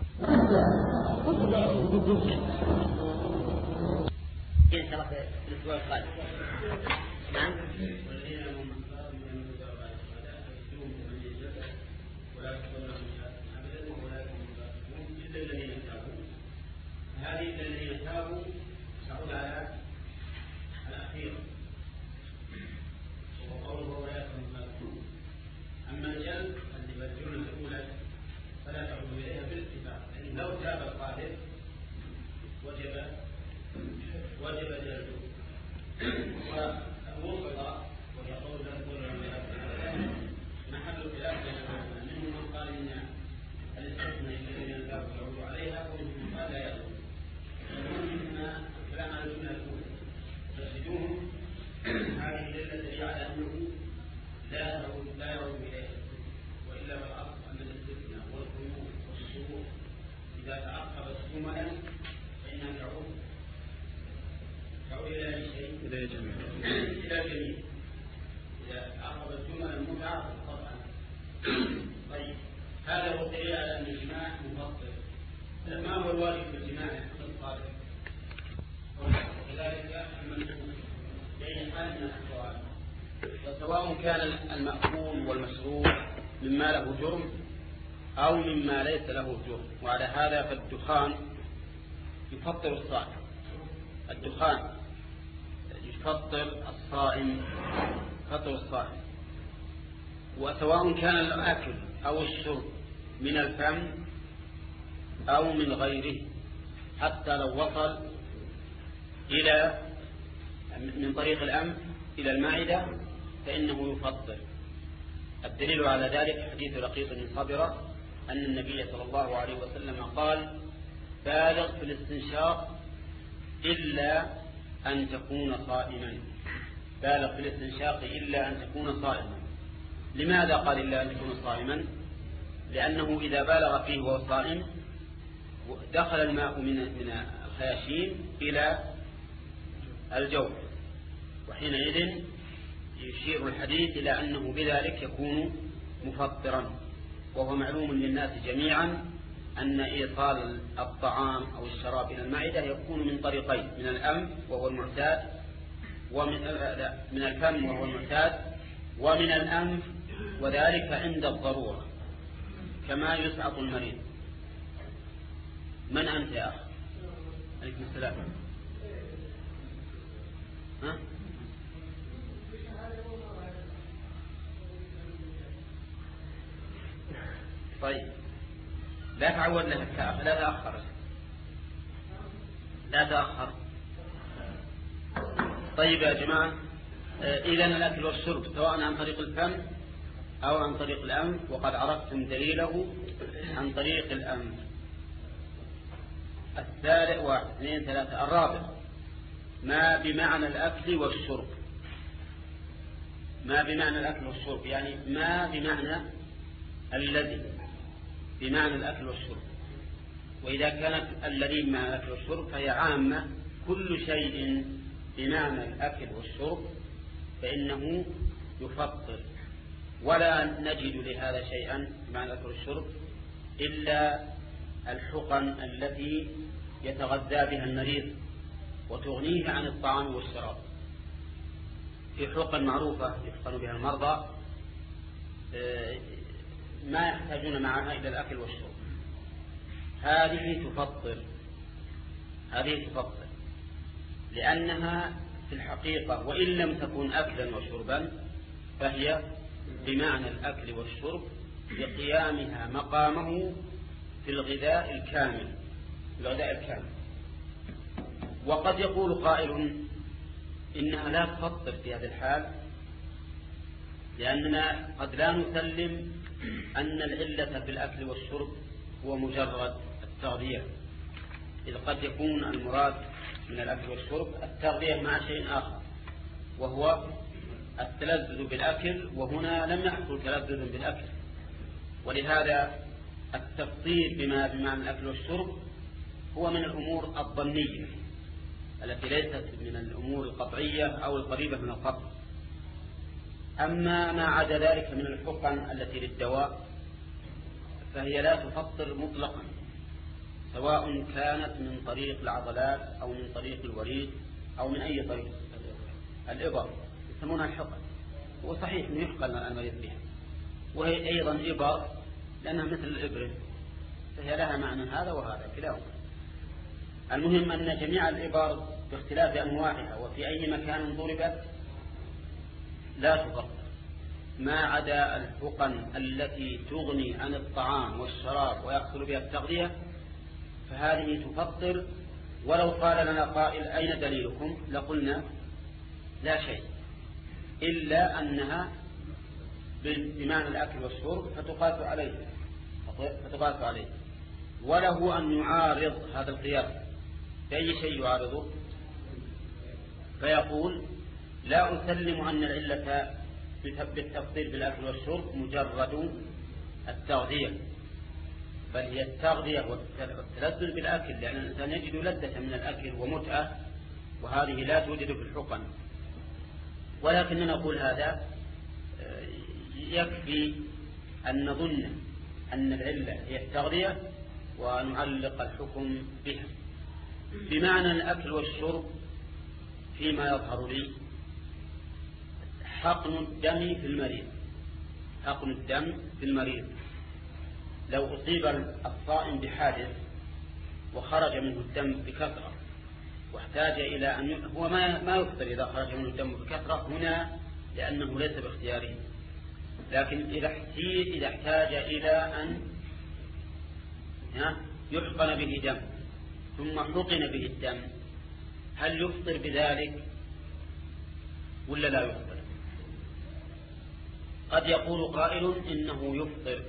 S4: إن شاء الله في الأسبوع القادم. نعم
S1: هذه الذين تابوا تعود على الأخير وقوله ولا يكون. أما الجلد الذي بالجملة الأولى فلا تعود إليها بالاتفاق، لأن لو تاب القاتل وجب وجب جلده. والوسطى وهي قول لا تقول محل خلاف منهم من قال إن الاستثناء الذين تابوا يعود عليها، ومنهم من قال لا يعود. ومنهم كلام على الجملة الأولى تجدون هذه الدليل الذي على أنه لا يعود لا يعود إليه، وإلا فالأصل أن الاستثناء والقيود والشروط إذا تعقبت جملا فإنها تعود تعود إلى أي شيء؟ إلى جميع إلى جميع إذا تعقبت جملا متعاقبة طبعا. طيب هذا هو الدليل على أن الجماع مفصل. ما هو الواجب في الجماع في الصالح؟ وكذلك المنسوخ بين حال من الأحوال. وسواء كان المأكول والمشروب مما له جرم أو مما ليس له جرم. وعلى هذا فالدخان يفطر الصائم، الدخان يفطر الصائم فطر الصائم. وسواء كان الأكل أو الشرب من الفم أو من غيره، حتى لو وصل إلى من طريق الأنف إلى المعدة فإنه يفطر. الدليل على ذلك حديث لقيط بن صبرة أن النبي صلى الله عليه وسلم قال: بالغ في الاستنشاق إلا أن تكون صائما. بالغ في الاستنشاق إلا أن تكون صائما. لماذا قال إلا أن تكون صائما؟ لأنه إذا بالغ فيه وهو صائم دخل الماء من من الخياشيم إلى الجوف، وحينئذ يشير الحديث إلى أنه بذلك يكون مفطرا. وهو معلوم للناس جميعا أن إيصال الطعام أو الشراب إلى المعدة يكون من طريقين: من الأنف وهو المعتاد، ومن من الفم وهو المعتاد، ومن الأنف وذلك عند الضرورة كما يسعط المريض. من أنت يا أخي؟ عليكم السلام. ها؟ طيب لا تعود لها التأخر، لا تأخر لا تأخر. طيب يا جماعة، إذن الأكل والشرب سواء عن طريق الفم أو عن طريق الأنف، وقد عرفتم دليله عن طريق الأنف. الثالث واحد اثنين ثلاثة. الرابع ما بمعنى الأكل والشرب. ما بمعنى الأكل والشرب يعني ما بمعنى الذي بمعنى الأكل والشرب. وإذا كانت الذي بمعنى الأكل والشرب فهي عامة، كل شيء بمعنى الأكل والشرب فإنه يفطر. ولا نجد لهذا شيئا بمعنى الأكل والشرب إلا الحقن التي يتغذى بها المريض وتغنيه عن الطعام والشراب. في حقن معروفة يحقن بها المرضى ما يحتاجون معها إلى الأكل والشرب، هذه تفطر، هذه تفطر لأنها في الحقيقة وإن لم تكن أكلا وشربا فهي بمعنى الأكل والشرب لقيامها مقامه في الغذاء الكامل، في الغذاء الكامل. وقد يقول قائل إنها لا تفطر في هذا الحال، لأننا قد لا نسلم أن العلة في الأكل والشرب هو مجرد التغذية، إذ قد يكون المراد من الأكل والشرب التغذية مع شيء آخر وهو التلذذ بالأكل، وهنا لم يحصل تلذذ بالأكل. ولهذا التفطير بما بمعنى الأكل والشرب هو من الأمور الظنية التي ليست من الأمور القطعية أو القريبة من القطع. أما ما عدا ذلك من الحقن التي للدواء فهي لا تفطر مطلقا، سواء كانت من طريق العضلات أو من طريق الوريد أو من أي طريق. الإبر يسمونها الحقن، وصحيح أنه يحقن المريض بها، وهي أيضا إبر لأنها مثل الإبرة، فهي لها معنى هذا وهذا كلاهما. المهم أن جميع الإبر باختلاف أنواعها وفي أي مكان ضربت لا تفطر، ما عدا الحقن التي تغني عن الطعام والشراب ويحصل بها التغذية فهذه تفطر. ولو قال لنا قائل أين دليلكم لقلنا لا شيء، إلا أنها بمعنى الأكل والشرب فتقاس عليه فتقاس عليه وله أن يعارض هذا القياس بأي شيء يعارضه، فيقول لا أسلم أن العلة بالتفطير بالأكل والشرب مجرد التغذية، بل هي التغذية والتلذذ بالأكل، لأن الإنسان يجد لذة من الأكل ومتعة، وهذه لا توجد في الحقن. ولكن نقول هذا يكفي أن نظن أن العلة هي التغذية ونعلق الحكم بها. بمعنى الأكل والشرب فيما يظهر لي حقن الدم في المريض، حقن الدم في المريض لو أصيب الصائم بحادث وخرج منه الدم بكثرة واحتاج إلى أن ي... هو ما ما يفطر إذا خرج منه الدم بكثرة هنا لأنه ليس باختياره، لكن إذا احتاج إذا احتاج إلى أن يحقن به دم ثم حقن به الدم هل يفطر بذلك ولا لا يفطر؟ قد يقول قائل إنه يفطر،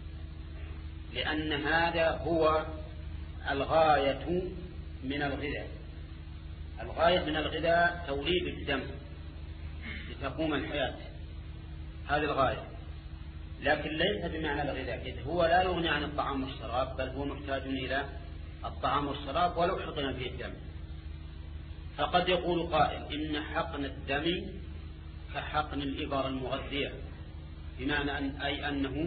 S1: لأن هذا هو الغاية من الغذاء. الغاية من الغذاء توليد الدم لتقوم الحياة، هذه الغاية، لكن ليس بمعنى الغذاء، إذ هو لا يغني عن الطعام والشراب، بل هو محتاج إلى الطعام والشراب ولو حقن فيه الدم. فقد يقول قائل إن حقن الدم كحقن الإبر المغذية، بمعنى أن أي أنه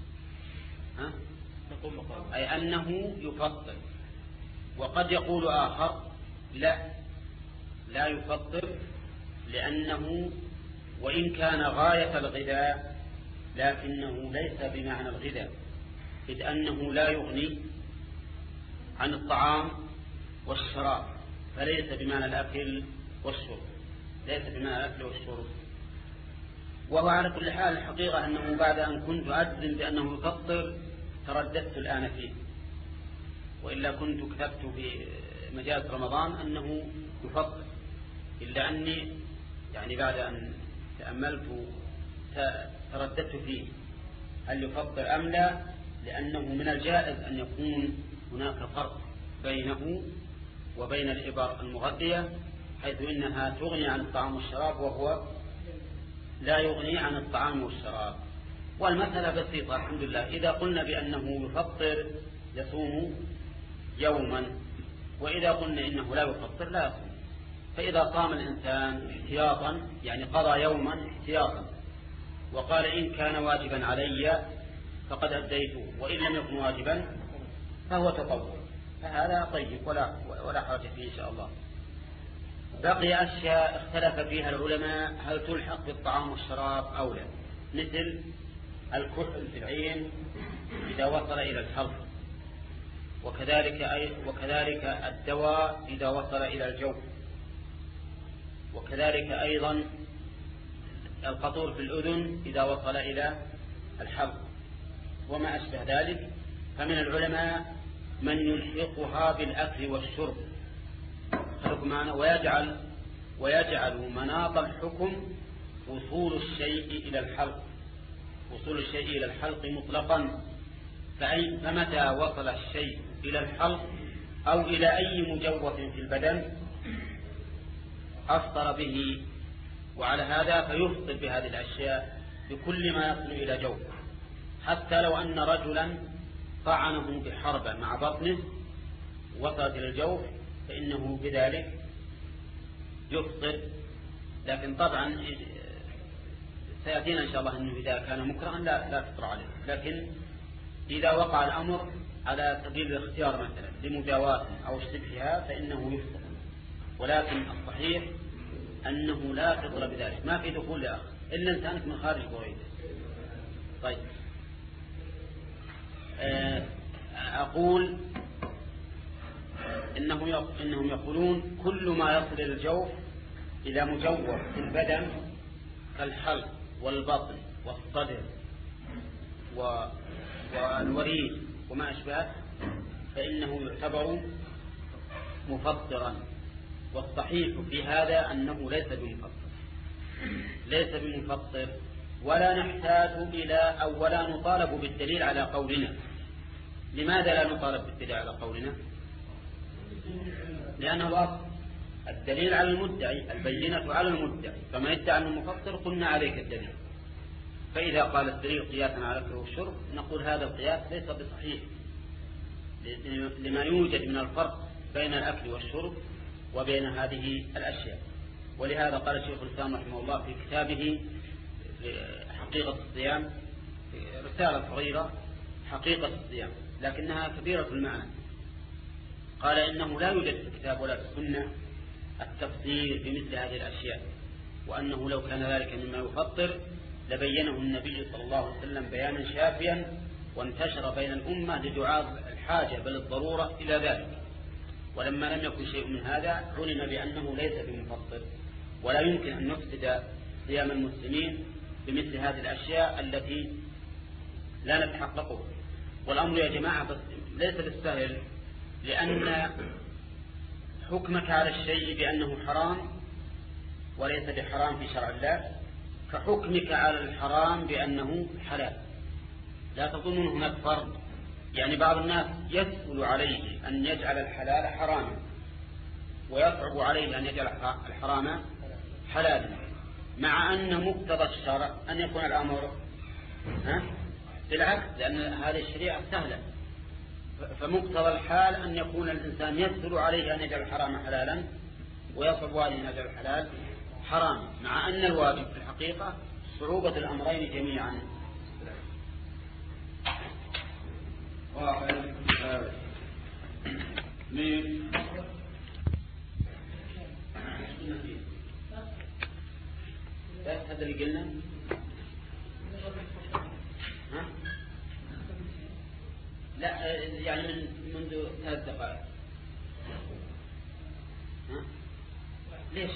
S1: ها أي أنه يفطر. وقد يقول آخر لا لا يفطر، لأنه وإن كان غاية الغذاء لكنه ليس بمعنى الغذاء، إذ أنه لا يغني عن الطعام والشراب، فليس بمعنى الأكل والشرب، ليس بمعنى الأكل والشرب. وهو على كل حال الحقيقة أنه بعد أن كنت أجزم بأنه يفطر ترددت الآن فيه، وإلا كنت كتبت في مجال رمضان أنه يفطر، إلا أني يعني بعد أن تأملت ترددت فيه هل يفطر أم لا، لأنه من الجائز أن يكون هناك فرق بينه وبين الإبر المغذية، حيث إنها تغني عن الطعام والشراب وهو لا يغني عن الطعام والشراب. والمسألة بسيطة الحمد لله، إذا قلنا بأنه يفطر يصوم يوما، وإذا قلنا إنه لا يفطر لا يصوم. فإذا صام الإنسان احتياطا يعني قضى يوما احتياطا وقال إن كان واجبا علي فقد أديته وإن لم يكن واجبا فهو تطوع، فهذا طيب ولا ولا حرج فيه إن شاء الله. بقي أشياء اختلف فيها العلماء هل تلحق بالطعام والشراب أو لا، مثل الكحل في العين إذا وصل إلى الحلق، وكذلك أي وكذلك الدواء إذا وصل إلى الجوف، وكذلك أيضا القطور في الأذن إذا وصل إلى الحلق وما أشبه ذلك. فمن العلماء من يلحقها بالأكل والشرب ويجعل ويجعل مناط الحكم وصول الشيء إلى الحلق، وصول الشيء إلى الحلق مطلقا. فأي فمتى وصل الشيء إلى الحلق أو إلى أي مجوف في البدن أفطر به، وعلى هذا فيفطر بهذه الأشياء بكل ما يصل إلى جوف، حتى لو أن رجلا طعنه بحربة مع بطنه وصلت إلى الجوف فإنه بذلك يفطر. لكن طبعا سيأتينا إن شاء الله أنه إذا كان مكرها لا, لا تفطر عليه، لكن إذا وقع الأمر على سبيل الاختيار مثلا لمجاواة أو شبهها فإنه يفطر. ولكن الصحيح أنه لا فطر بذلك، ما في دخول لأخ إلا أن كانت من خارج بويته. طيب أقول إنهم إنهم يقولون كل ما يصل إلى الجوف إلى مجوف في البدن كالحلق والبطن والصدر والوريد وما أشبه فإنه يعتبر مفطرا. والصحيح في هذا أنه ليس بمفطر ليس بمفطر ولا نحتاج إلى أو ولا نطالب بالدليل على قولنا. لماذا لا نطالب بالدليل على قولنا؟ لأنه الأصل الدليل على المدعي، البينة على المدعي، فما يدعي أنه مفطر قلنا عليك الدليل. فإذا قال الدليل قياسا على الأكل والشرب نقول هذا القياس ليس بصحيح لما يوجد من الفرق بين الأكل والشرب وبين هذه الأشياء. ولهذا قال الشيخ الإسلام رحمه الله في كتابه حقيقة الصيام، رسالة صغيرة حقيقة الصيام لكنها كبيرة المعنى، قال إنه لا يوجد في الكتاب ولا في السنة التفسير بمثل هذه الأشياء، وأنه لو كان ذلك مما يفطر لبينه النبي صلى الله عليه وسلم بيانا شافيا وانتشر بين الأمة لدعاء الحاجة بل الضرورة إلى ذلك. ولما لم يكن شيء من هذا علم بأنه ليس بمفطر، ولا يمكن أن نفسد صيام المسلمين بمثل هذه الأشياء التي لا نتحققه. والأمر يا جماعة بس ليس بالسهل، لأن حكمك على الشيء بأنه حرام وليس بحرام في شرع الله كحكمك على الحرام بأنه حلال. لا تظنون هناك فرق، يعني بعض الناس يسهل عليه أن يجعل الحلال حراما ويصعب عليه أن يجعل الحرام حلالا، مع أن مقتضى الشرع أن يكون الأمر ها؟ بالعكس، لأن هذه الشريعة سهلة. فمقتضى الحال أن يكون الإنسان يسهل عليه أن يجعل الحرام حلالا ويصعب عليه أن يجعل الحلال حرام، مع أن الواجب في الحقيقة صعوبة الأمرين جميعا.
S5: واحد اثنين
S1: هذا اللي قلنا ها؟ لا يعني من منذ ثلاث دقائق. ها؟ ليش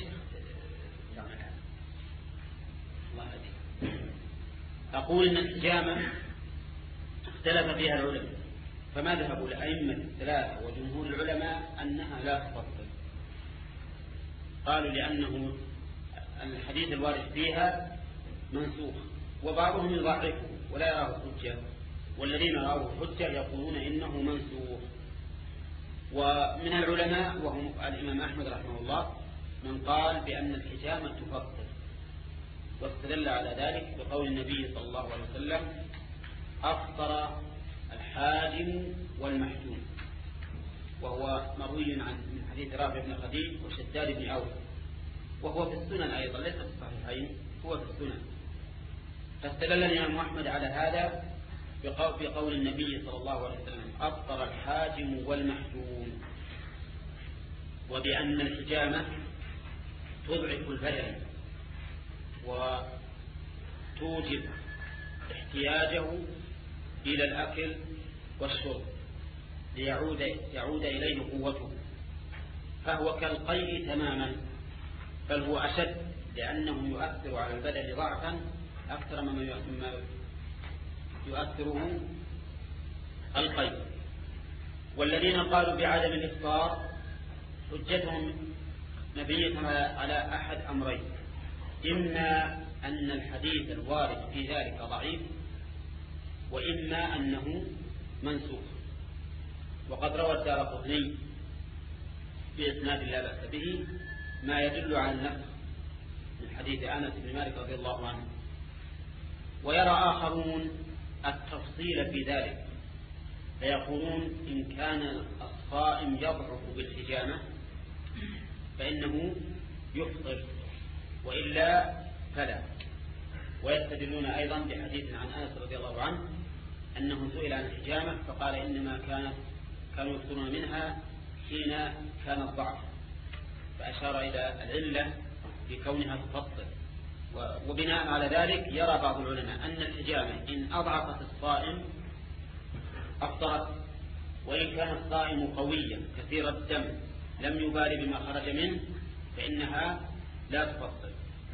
S1: الله يهديك. أقول إن الحجامة اختلف فيها العلماء، فما ذهبوا الأئمة الثلاثة وجمهور العلماء أنها لا تفضل. قالوا لأنه الحديث الوارد فيها منسوخ، وبعضهم يضعفه ولا يراه حجة، والذين رأوه حجة يقولون إنه منسوخ. ومن العلماء وهم الإمام أحمد رحمه الله من قال بأن الحجامة تفضل، واستدل على ذلك بقول النبي صلى الله عليه وسلم أفطر الحاجم والمحجوم، وهو مروي عن من حديث رافع بن خديج وشداد بن عوف، وهو في السنن أيضا ليس في الصحيحين، هو في السنن. فاستدل الإمام أحمد على هذا بقول النبي صلى الله عليه وسلم أفطر الحاجم والمحجوم، وبأن الحجامة تضعف البدن وتوجب احتياجه إلى الأكل والشرب ليعود يعود إليه قوته، فهو كالقيء تماما، بل هو أشد، لأنه يؤثر على البدن ضعفا أكثر مما يؤثره القيء. والذين قالوا بعدم الإفطار حجتهم مبنية على أحد أمرين: إما أن الحديث الوارد في ذلك ضعيف، وإما أنه منسوخ. وقد روى الدارقطني بإسناد لا بأس به ما يدل على النسخ من حديث أنس بن مالك رضي الله عنه. ويرى آخرون التفصيل في ذلك، فيقولون إن كان الصائم يضعف بالحجامة فإنه يفطر، وإلا فلا. ويستدلون أيضا بحديث عن أنس رضي الله عنه أنه سئل عن الحجامة فقال إنما كانت كانوا يفطرون منها حين كان الضعف، فأشار إلى العلة بكونها تفطر. وبناء على ذلك يرى بعض العلماء أن الحجامة إن أضعفت الصائم أفطرت، وإن كان الصائم قويا كثير الدم لم يبالي بما خرج منه فإنها لا تفطر.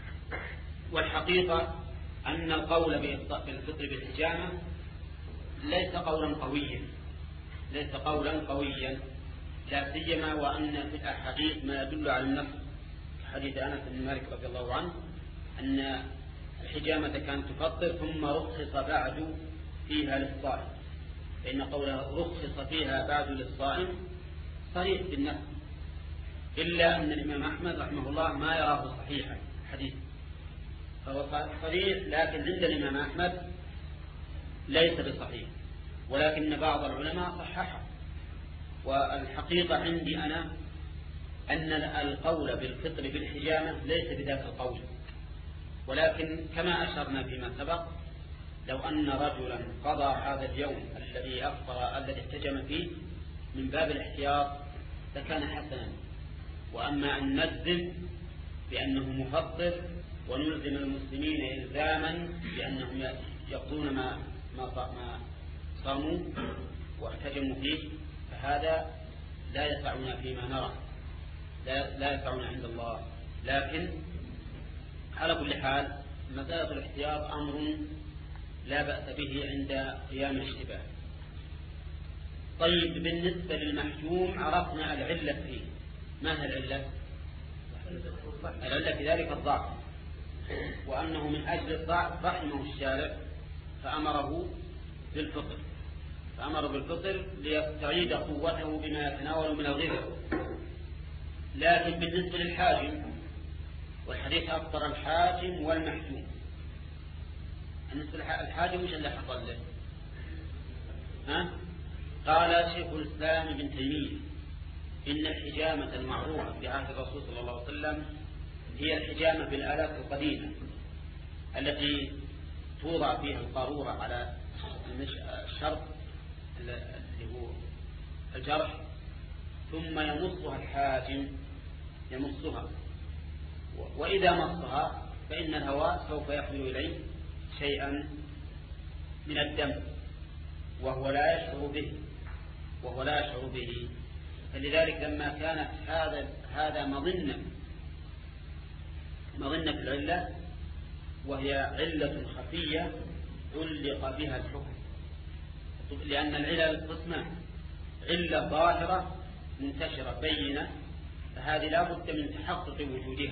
S1: والحقيقة أن القول بالفطر بالحجامة ليس قولا قويا ليس قولا قويا لا سيما وأن في الأحاديث ما يدل على النفس، حديث أنس بن مالك رضي الله عنه أن الحجامة كانت تفطر ثم رخص بعد فيها للصائم، فإن قوله رخص فيها بعد للصائم صريح بالنفس، إلا أن الإمام أحمد رحمه الله ما يراه صحيحا الحديث، فهو صريح لكن عند الإمام أحمد ليس بصحيح، ولكن بعض العلماء صححه. والحقيقة عندي أنا أن القول بالفطر بالحجامة ليس بذاك القول، ولكن كما أشرنا فيما سبق لو أن رجلا قضى هذا اليوم الذي أفطر الذي احتجم فيه من باب الاحتياط لكان حسنا. وأما أن نلزم بأنه مفطر ونلزم المسلمين إلزاما بأنهم يقضون ما ما صاموا واحتجموا فيه فهذا لا يسعنا فيما نرى، لا, لا يسعنا عند الله. لكن على كل حال مسألة الاحتياط أمر لا بأس به عند قيام الاشتباه. طيب بالنسبة للمحجوم عرفنا العلة فيه، ما هي العلة؟ العلة في ذلك الضعف، وأنه من أجل الضعف رحمه الشارع فأمره بالفطر فأمر بالفطر ليستعيد قوته بما يتناول من الغذاء. لكن بالنسبة للحاجم والحديث أفطر الحاجم والمحجوم، بالنسبة للحاجم وش اللي حصل له؟ ها؟ قال شيخ الإسلام ابن تيمية إن الحجامة المعروفة في عهد الرسول صلى الله عليه وسلم هي الحجامة بالآلات القديمة التي توضع فيها القارورة على الشرط اللي هو الجرح، ثم يمصها الحاجم يمصها، وإذا مصها فإن الهواء سوف يحمل إليه شيئا من الدم وهو لا يشعر به وهو لا يشعر به فلذلك لما كانت هذا هذا مظنة مظنة العلة وهي علة خفية علق بها الحكم، لأن العلل قسمان: علة ظاهرة منتشرة بينة فهذه لا بد من تحقق وجودها،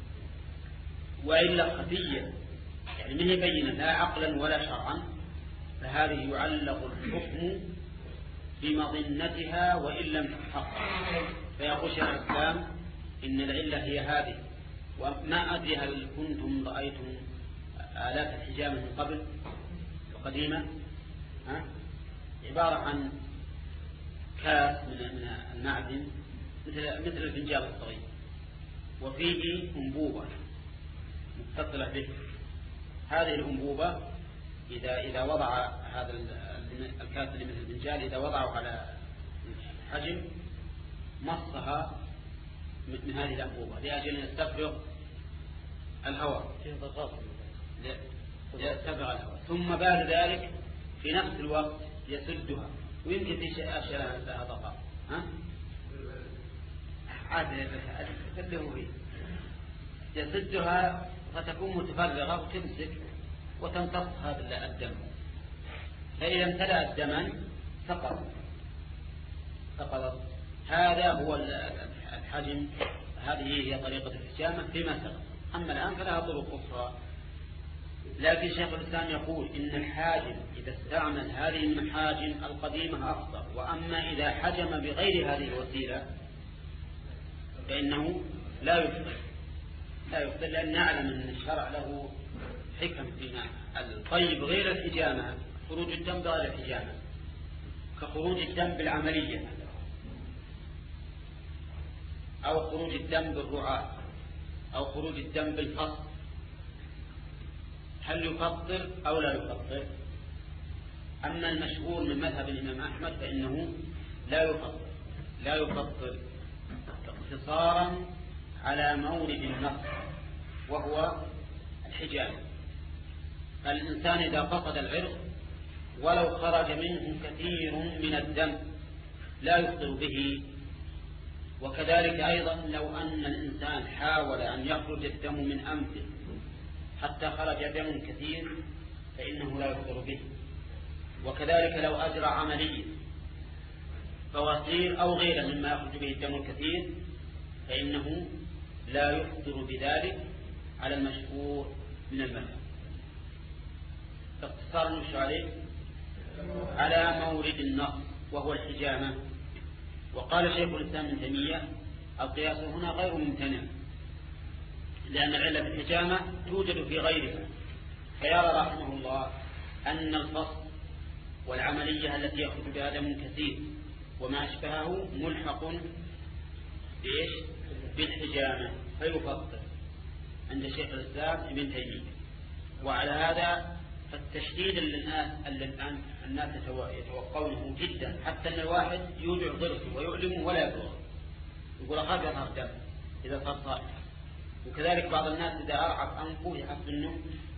S1: وعلة خفية يعني ما هي بينة لا عقلا ولا شرعا فهذه يعلق الحكم بمظنتها وإن لم تتحقق. فيقول شيخ الإسلام إن العلة هي هذه. وما أدري هل كنتم رأيتم آلات الحجامة من قبل القديمة؟ ها؟ عبارة عن كاس من المعدن مثل مثل الفنجان الصغير وفيه أنبوبة متصلة به. هذه الأنبوبة إذا إذا وضع هذا الكاس اللي مثل الفنجان إذا وضعه على الحجم مصها من هذه الأنبوبة لأجل أن يستفرغ الهواء. يستبغ الهواء، ثم بعد ذلك في نفس الوقت يسدها، ويمكن في أشياء لها ضغط ها عاد اللي فيه يسدها فتكون متفرغة وتمسك وتمتص هذا الدم، فإذا امتلأت دما سقط سقطت. هذا هو الحجم، هذه هي طريقة الحجامة فيما سقط. أما الآن فلها طرق أخرى، لكن شيخ الإسلام يقول إن الحاجم إذا استعمل هذه المحاجم القديمة أفضل، وأما إذا حجم بغير هذه الوسيلة فإنه لا يفضل لا يفضل لأن نعلم أن الشرع له حكم فيما الطيب غير الحجامة، خروج الدم بغير الحجامة كخروج الدم بالعملية أو خروج الدم بالرعاة أو خروج الدم بالفصل، هل يفطر أو لا يفطر؟ أما المشهور من مذهب الإمام أحمد فإنه لا يفطر لا يفطر اقتصارا على مورد النص وهو الحجامة. فالإنسان إذا فقد العرق ولو خرج منه كثير من الدم لا يفطر به، وكذلك أيضا لو أن الإنسان حاول أن يخرج الدم من أنفه حتى خرج دم كثير فإنه لا يفطر به، وكذلك لو أجرى عملية بواسير أو غيره مما يخرج به الدم الكثير فإنه لا يفطر بذلك على المشهور من المذهب. باختصار نمشي عليه على مورد النص وهو الحجامة. وقال شيخ الإسلام ابن تيمية القياس هنا غير ممتنع، لأن العلة في الحجامة توجد في غيرها، فيرى رحمه الله أن الفصل والعملية التي يخرج بها دم كثير وما أشبهه ملحق بإيش؟ بالحجامة فيفطر عند شيخ الإسلام ابن تيمية. وعلى هذا فالتشديد اللي الآن الناس يتوقونه جدا، حتى أن الواحد يوجع ضرسه ويؤلمه ولا يضره، يقول أخاف يظهر دم إذا صار صالح. وكذلك بعض الناس إذا أرعف أنفه يحس أنه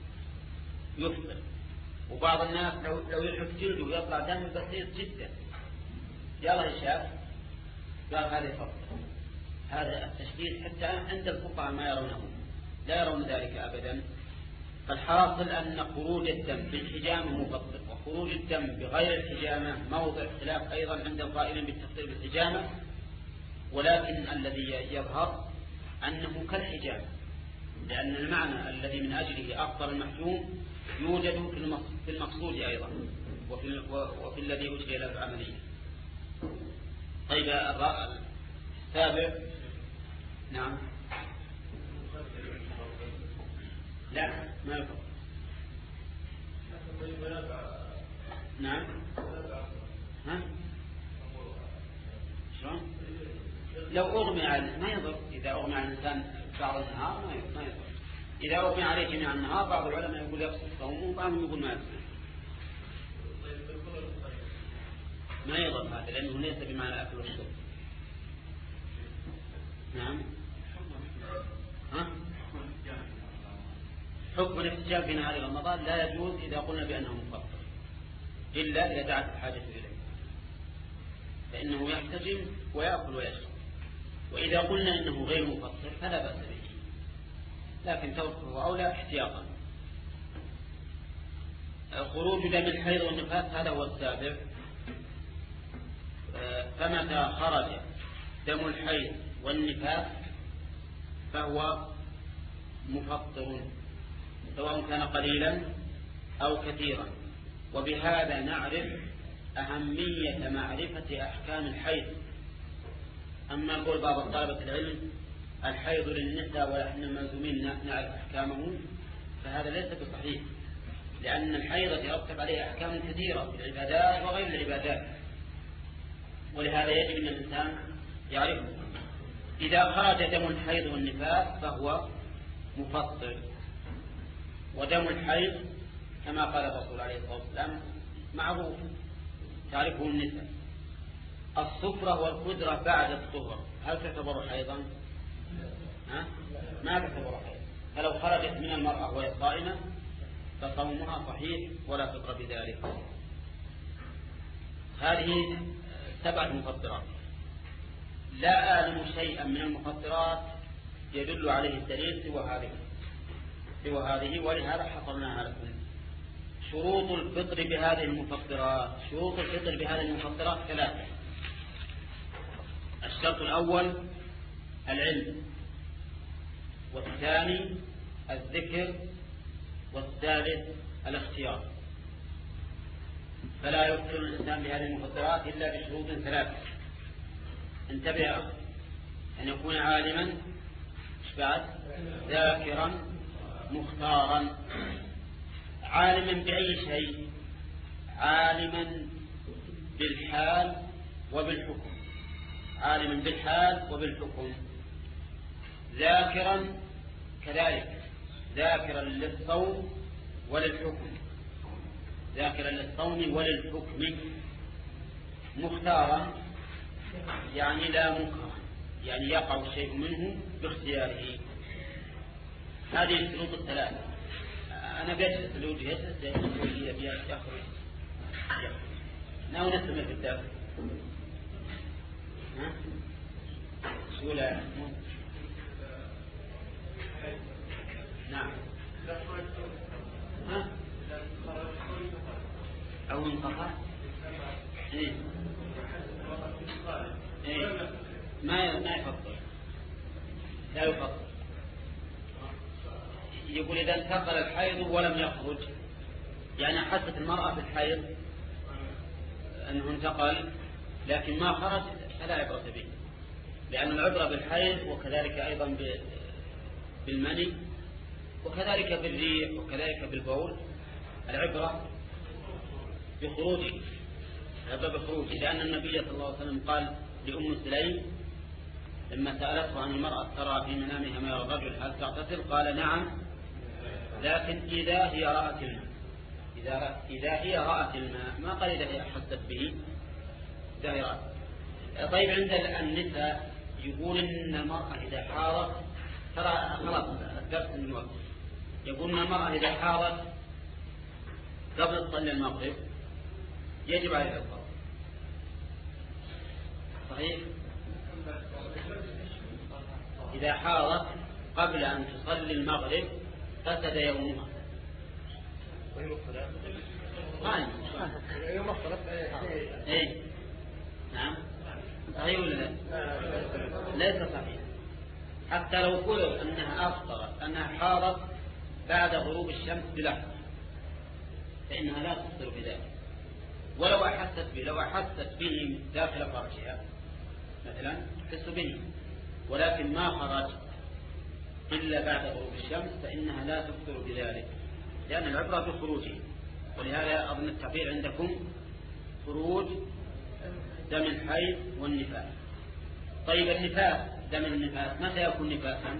S1: يفطر، وبعض الناس لو, لو يحف جلده يطلع دم بسيط جدا يلا يشاف قال هذا يفطر. هذا التشديد حتى عند الفقهاء ما يرونه، لا يرون ذلك أبدا. فالحاصل أن خروج الدم بالحجامة مفطر، وخروج الدم بغير الحجامة موضع خلاف أيضا عند القائلين بالتفطير بالحجامة، ولكن الذي يظهر أنه كالحجامة، لأن المعنى الذي من أجله أفطر المحجوم يوجد في المقصود أيضا وفي, وفي الذي أجري له العملية. طيب السابع نعم لا ما يفضل نعم ها شلون لو أغمي عليه ما يضر، إذا أغمي على الإنسان بعض النهار ما يضر، إذا أغمي عليه جميع النهار بعض العلماء يقول يفسد صومه وبعضهم يقول ما يفسد، ما يضر هذا لأنه ليس بمعنى الأكل والشرب. نعم ها حكم الاحتجاب في نهار رمضان لا يجوز إذا قلنا بأنه مفطر إلا إذا دعت الحاجة إليه، فإنه يحتجم ويأكل ويشرب. وإذا قلنا إنه غير مفطر فلا بأس به، لكن تركه أولى احتياطا. خروج دم الحيض والنفاس هذا هو السابع. فمتى خرج دم الحيض والنفاس فهو مفطر سواء كان قليلا أو كثيرا. وبهذا نعرف أهمية معرفة أحكام الحيض. أما يقول بعض طلبة العلم الحيض للنساء ونحن ملزومين نعرف أحكامه، فهذا ليس بصحيح، لأن الحيض يرتب عليه أحكام كثيرة في العبادات وغير العبادات، ولهذا يجب أن الإنسان يعرفه. إذا خرج دم الحيض والنفاس فهو مفطر. ودم الحيض كما قال الرسول عليه الصلاة والسلام معروف تعرفه النساء. الصفرة والقدرة بعد الطهر هل تعتبر حيضا؟ ها؟ ما تعتبر حيضا. فلو خرجت من المرأة وهي صائمة فصومها صحيح ولا فطر بذلك. هذه سبعة مفطرات، لا أعلم شيئا من المفطرات يدل عليه الدليل سوى هذه سوى هذه ولهذا حصرناها لكم. شروط الفطر بهذه المفطرات شروط الفطر بهذه المفطرات ثلاثة. الشرط الأول العلم، والثاني الذكر، والثالث الاختيار. فلا يفطر الإنسان بهذه المفطرات إلا بشروط ثلاثة. انتبه يا أخي، أن يكون عالما بعد ذاكرا مختارا. عالما بأي شيء؟ عالما بالحال وبالحكم عالما بالحال وبالحكم. ذاكرا كذلك، ذاكرا للصوم وللحكم ذاكرا للصوم وللحكم. مختارا يعني لا منكر، يعني يقع الشيء منه باختياره. هذه الشروط الثلاثة. أنا بجلس الوجه يجلس يخرج يخرج ناو نستمر في الدرس. ها شو لا نعم ها أو انقطع إيه إيه ما ما يفضل لا يفضل. يقول إذا انتقل الحيض ولم يخرج، يعني حست المرأة في الحيض أنه انتقل لكن ما خرج فلا عبرة به، لأن العبرة بالحيض وكذلك أيضا بالمني وكذلك بالريح وكذلك بالبول العبرة بخروجه العبرة بخروجه لأن النبي صلى الله عليه وسلم قال لأم سليم لما سألته عن المرأة ترى في منامها ما يرى الرجل هل تغتسل؟ قال نعم، لكن إذا هي رأت الماء إذا, إذا هي رأت الماء، ما قال إذا هي حست به إذا هي رأت. طيب عند النساء يقول إن المرأة إذا حارت ترى خلاص الدرس من الوقت، يقول إن المرأة إذا حارت قبل تصلي المغرب يجب عليها الصلاة. صحيح؟ إذا حارت قبل أن تصلي المغرب فسد يومها. ما يوم الصلاة إيه نعم صحيح ولا لا؟ ليس صحيح. حتى لو قلت أنها أفطرت أنها حارت بعد غروب الشمس بلحظة فإنها لا تفطر بذلك، ولو أحست به لو أحست به داخل فرجها مثلا تحس به، ولكن ما خرج إلا بعد غروب الشمس فإنها لا تفطر بذلك، لأن العبرة بخروجه. ولهذا أظن التعبير عندكم خروج دم الحيض والنفاس. طيب النفاس، دم النفاس متى يكون نفاسا؟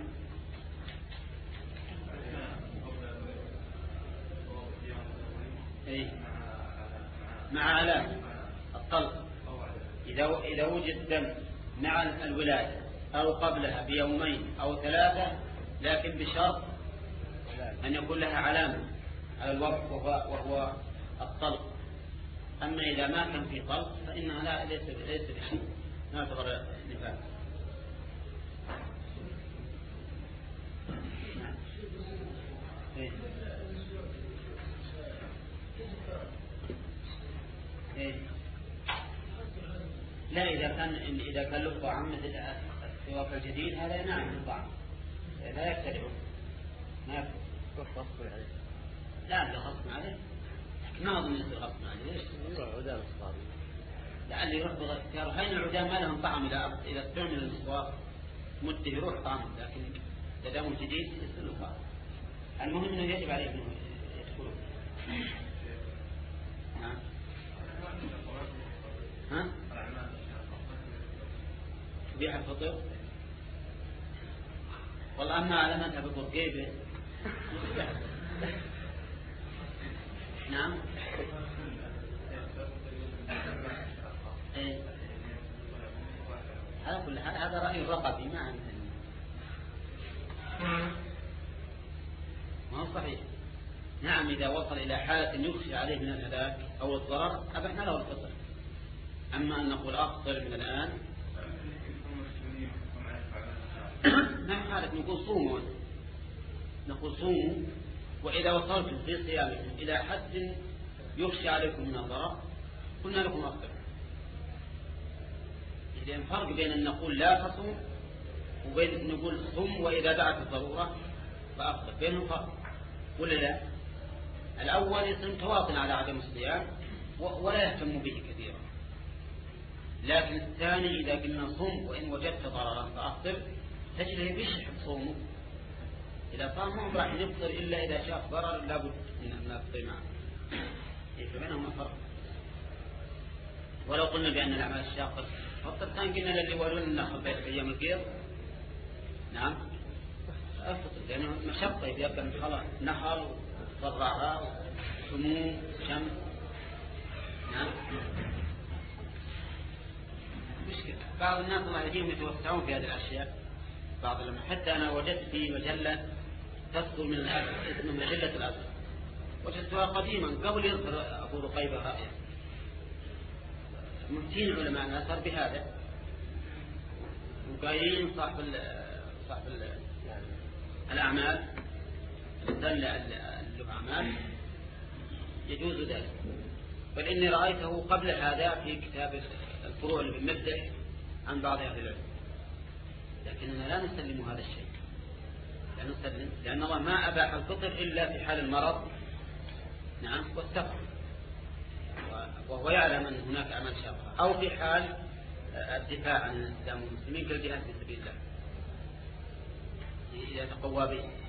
S1: إيه؟ مع علامة الطلق. إذا إذا وجد دم مع الولادة أو قبلها بيومين أو ثلاثة، لكن بشرط أن يكون لها علامة على الوقت وهو الطلق. أما إذا ما كان في طلق فإنها لا ليس ليس بشيء، ما يعتبر نفاس. إيه؟ إيه؟ لا إذا كان إذا كان له طعام مثل السواك الجديد هذا نعم الطعام لا يبتدعه ما يبتدعه لا لا غصب عليه، ما أظن يصير غصب عليه. ليش؟ عدام الصار لعل يروح بغير هين العدام ما لهم طعم إذا إذا استعمل المسواك مده يروح طعمه، لكن إذا دامه جديد يصير له طعم. المهم إنه يجب عليه إنه يدخله. نعم ها بيع الفطر والله أما على مذهب القرقيبي نعم إيه؟ هذا كل حال هذا رأي الرقبي ما عندنا ما هو صحيح. نعم إذا وصل إلى حالة يخشى عليه من الهلاك أو الضرر أبحنا له الفطر. أما أن نقول أفطر من الآن ما حالة نقول صوموا، نقول صوموا، وإذا وصلتم في صيامكم إلى حد يخشى عليكم من الضرر قلنا لكم أفطر. إذن فرق بين أن نقول لا تصوم وبين أن نقول صم وإذا دعت الضرورة فأفطر، بينهم فرق ولا لا؟ الأول يصير تواطن على عدم الصيام ولا يهتم به كثيرا، لكن الثاني إذا قلنا صم وإن وجدت ضررا فأفطر تجري بيشح صومه. إذا صام ما راح يفطر إلا إذا شاف ضرر لابد من الفطر معه. فبينهما فرق. ولو قلنا بأن الأعمال الشاقة فطر كان قلنا للي ولون النخل بيت أيام القيض نعم أفطر، لأنه مشقة يبقى نخل وضرعها سموم شمس نعم مشكلة. بعض الناس الله يجيهم يتوسعون في هذه الأشياء. بعض لما حتى أنا وجدت في مجلة تصدر من الأسر اسمها مجلة الأسر، وجدتها قديما قبل يظهر أبو رقيبة رأيه. مفتين علماء الأثر بهذا وقايلين صاحب ال صاحب ال الأعمال دل الأعمال يجوز ذلك. بل إني رأيته قبل هذا في كتاب الفروع اللي بمدح عن بعض أهل العلم، لكننا لا نسلم هذا الشيء، لا نسلم، لأن الله ما أباح الفطر إلا في حال المرض نعم والسفر، وهو يعلم أن هناك أعمال شاقة، أو في حال الدفاع عن الإسلام والمسلمين كالجهاد في سبيل الله إذا تقوى به.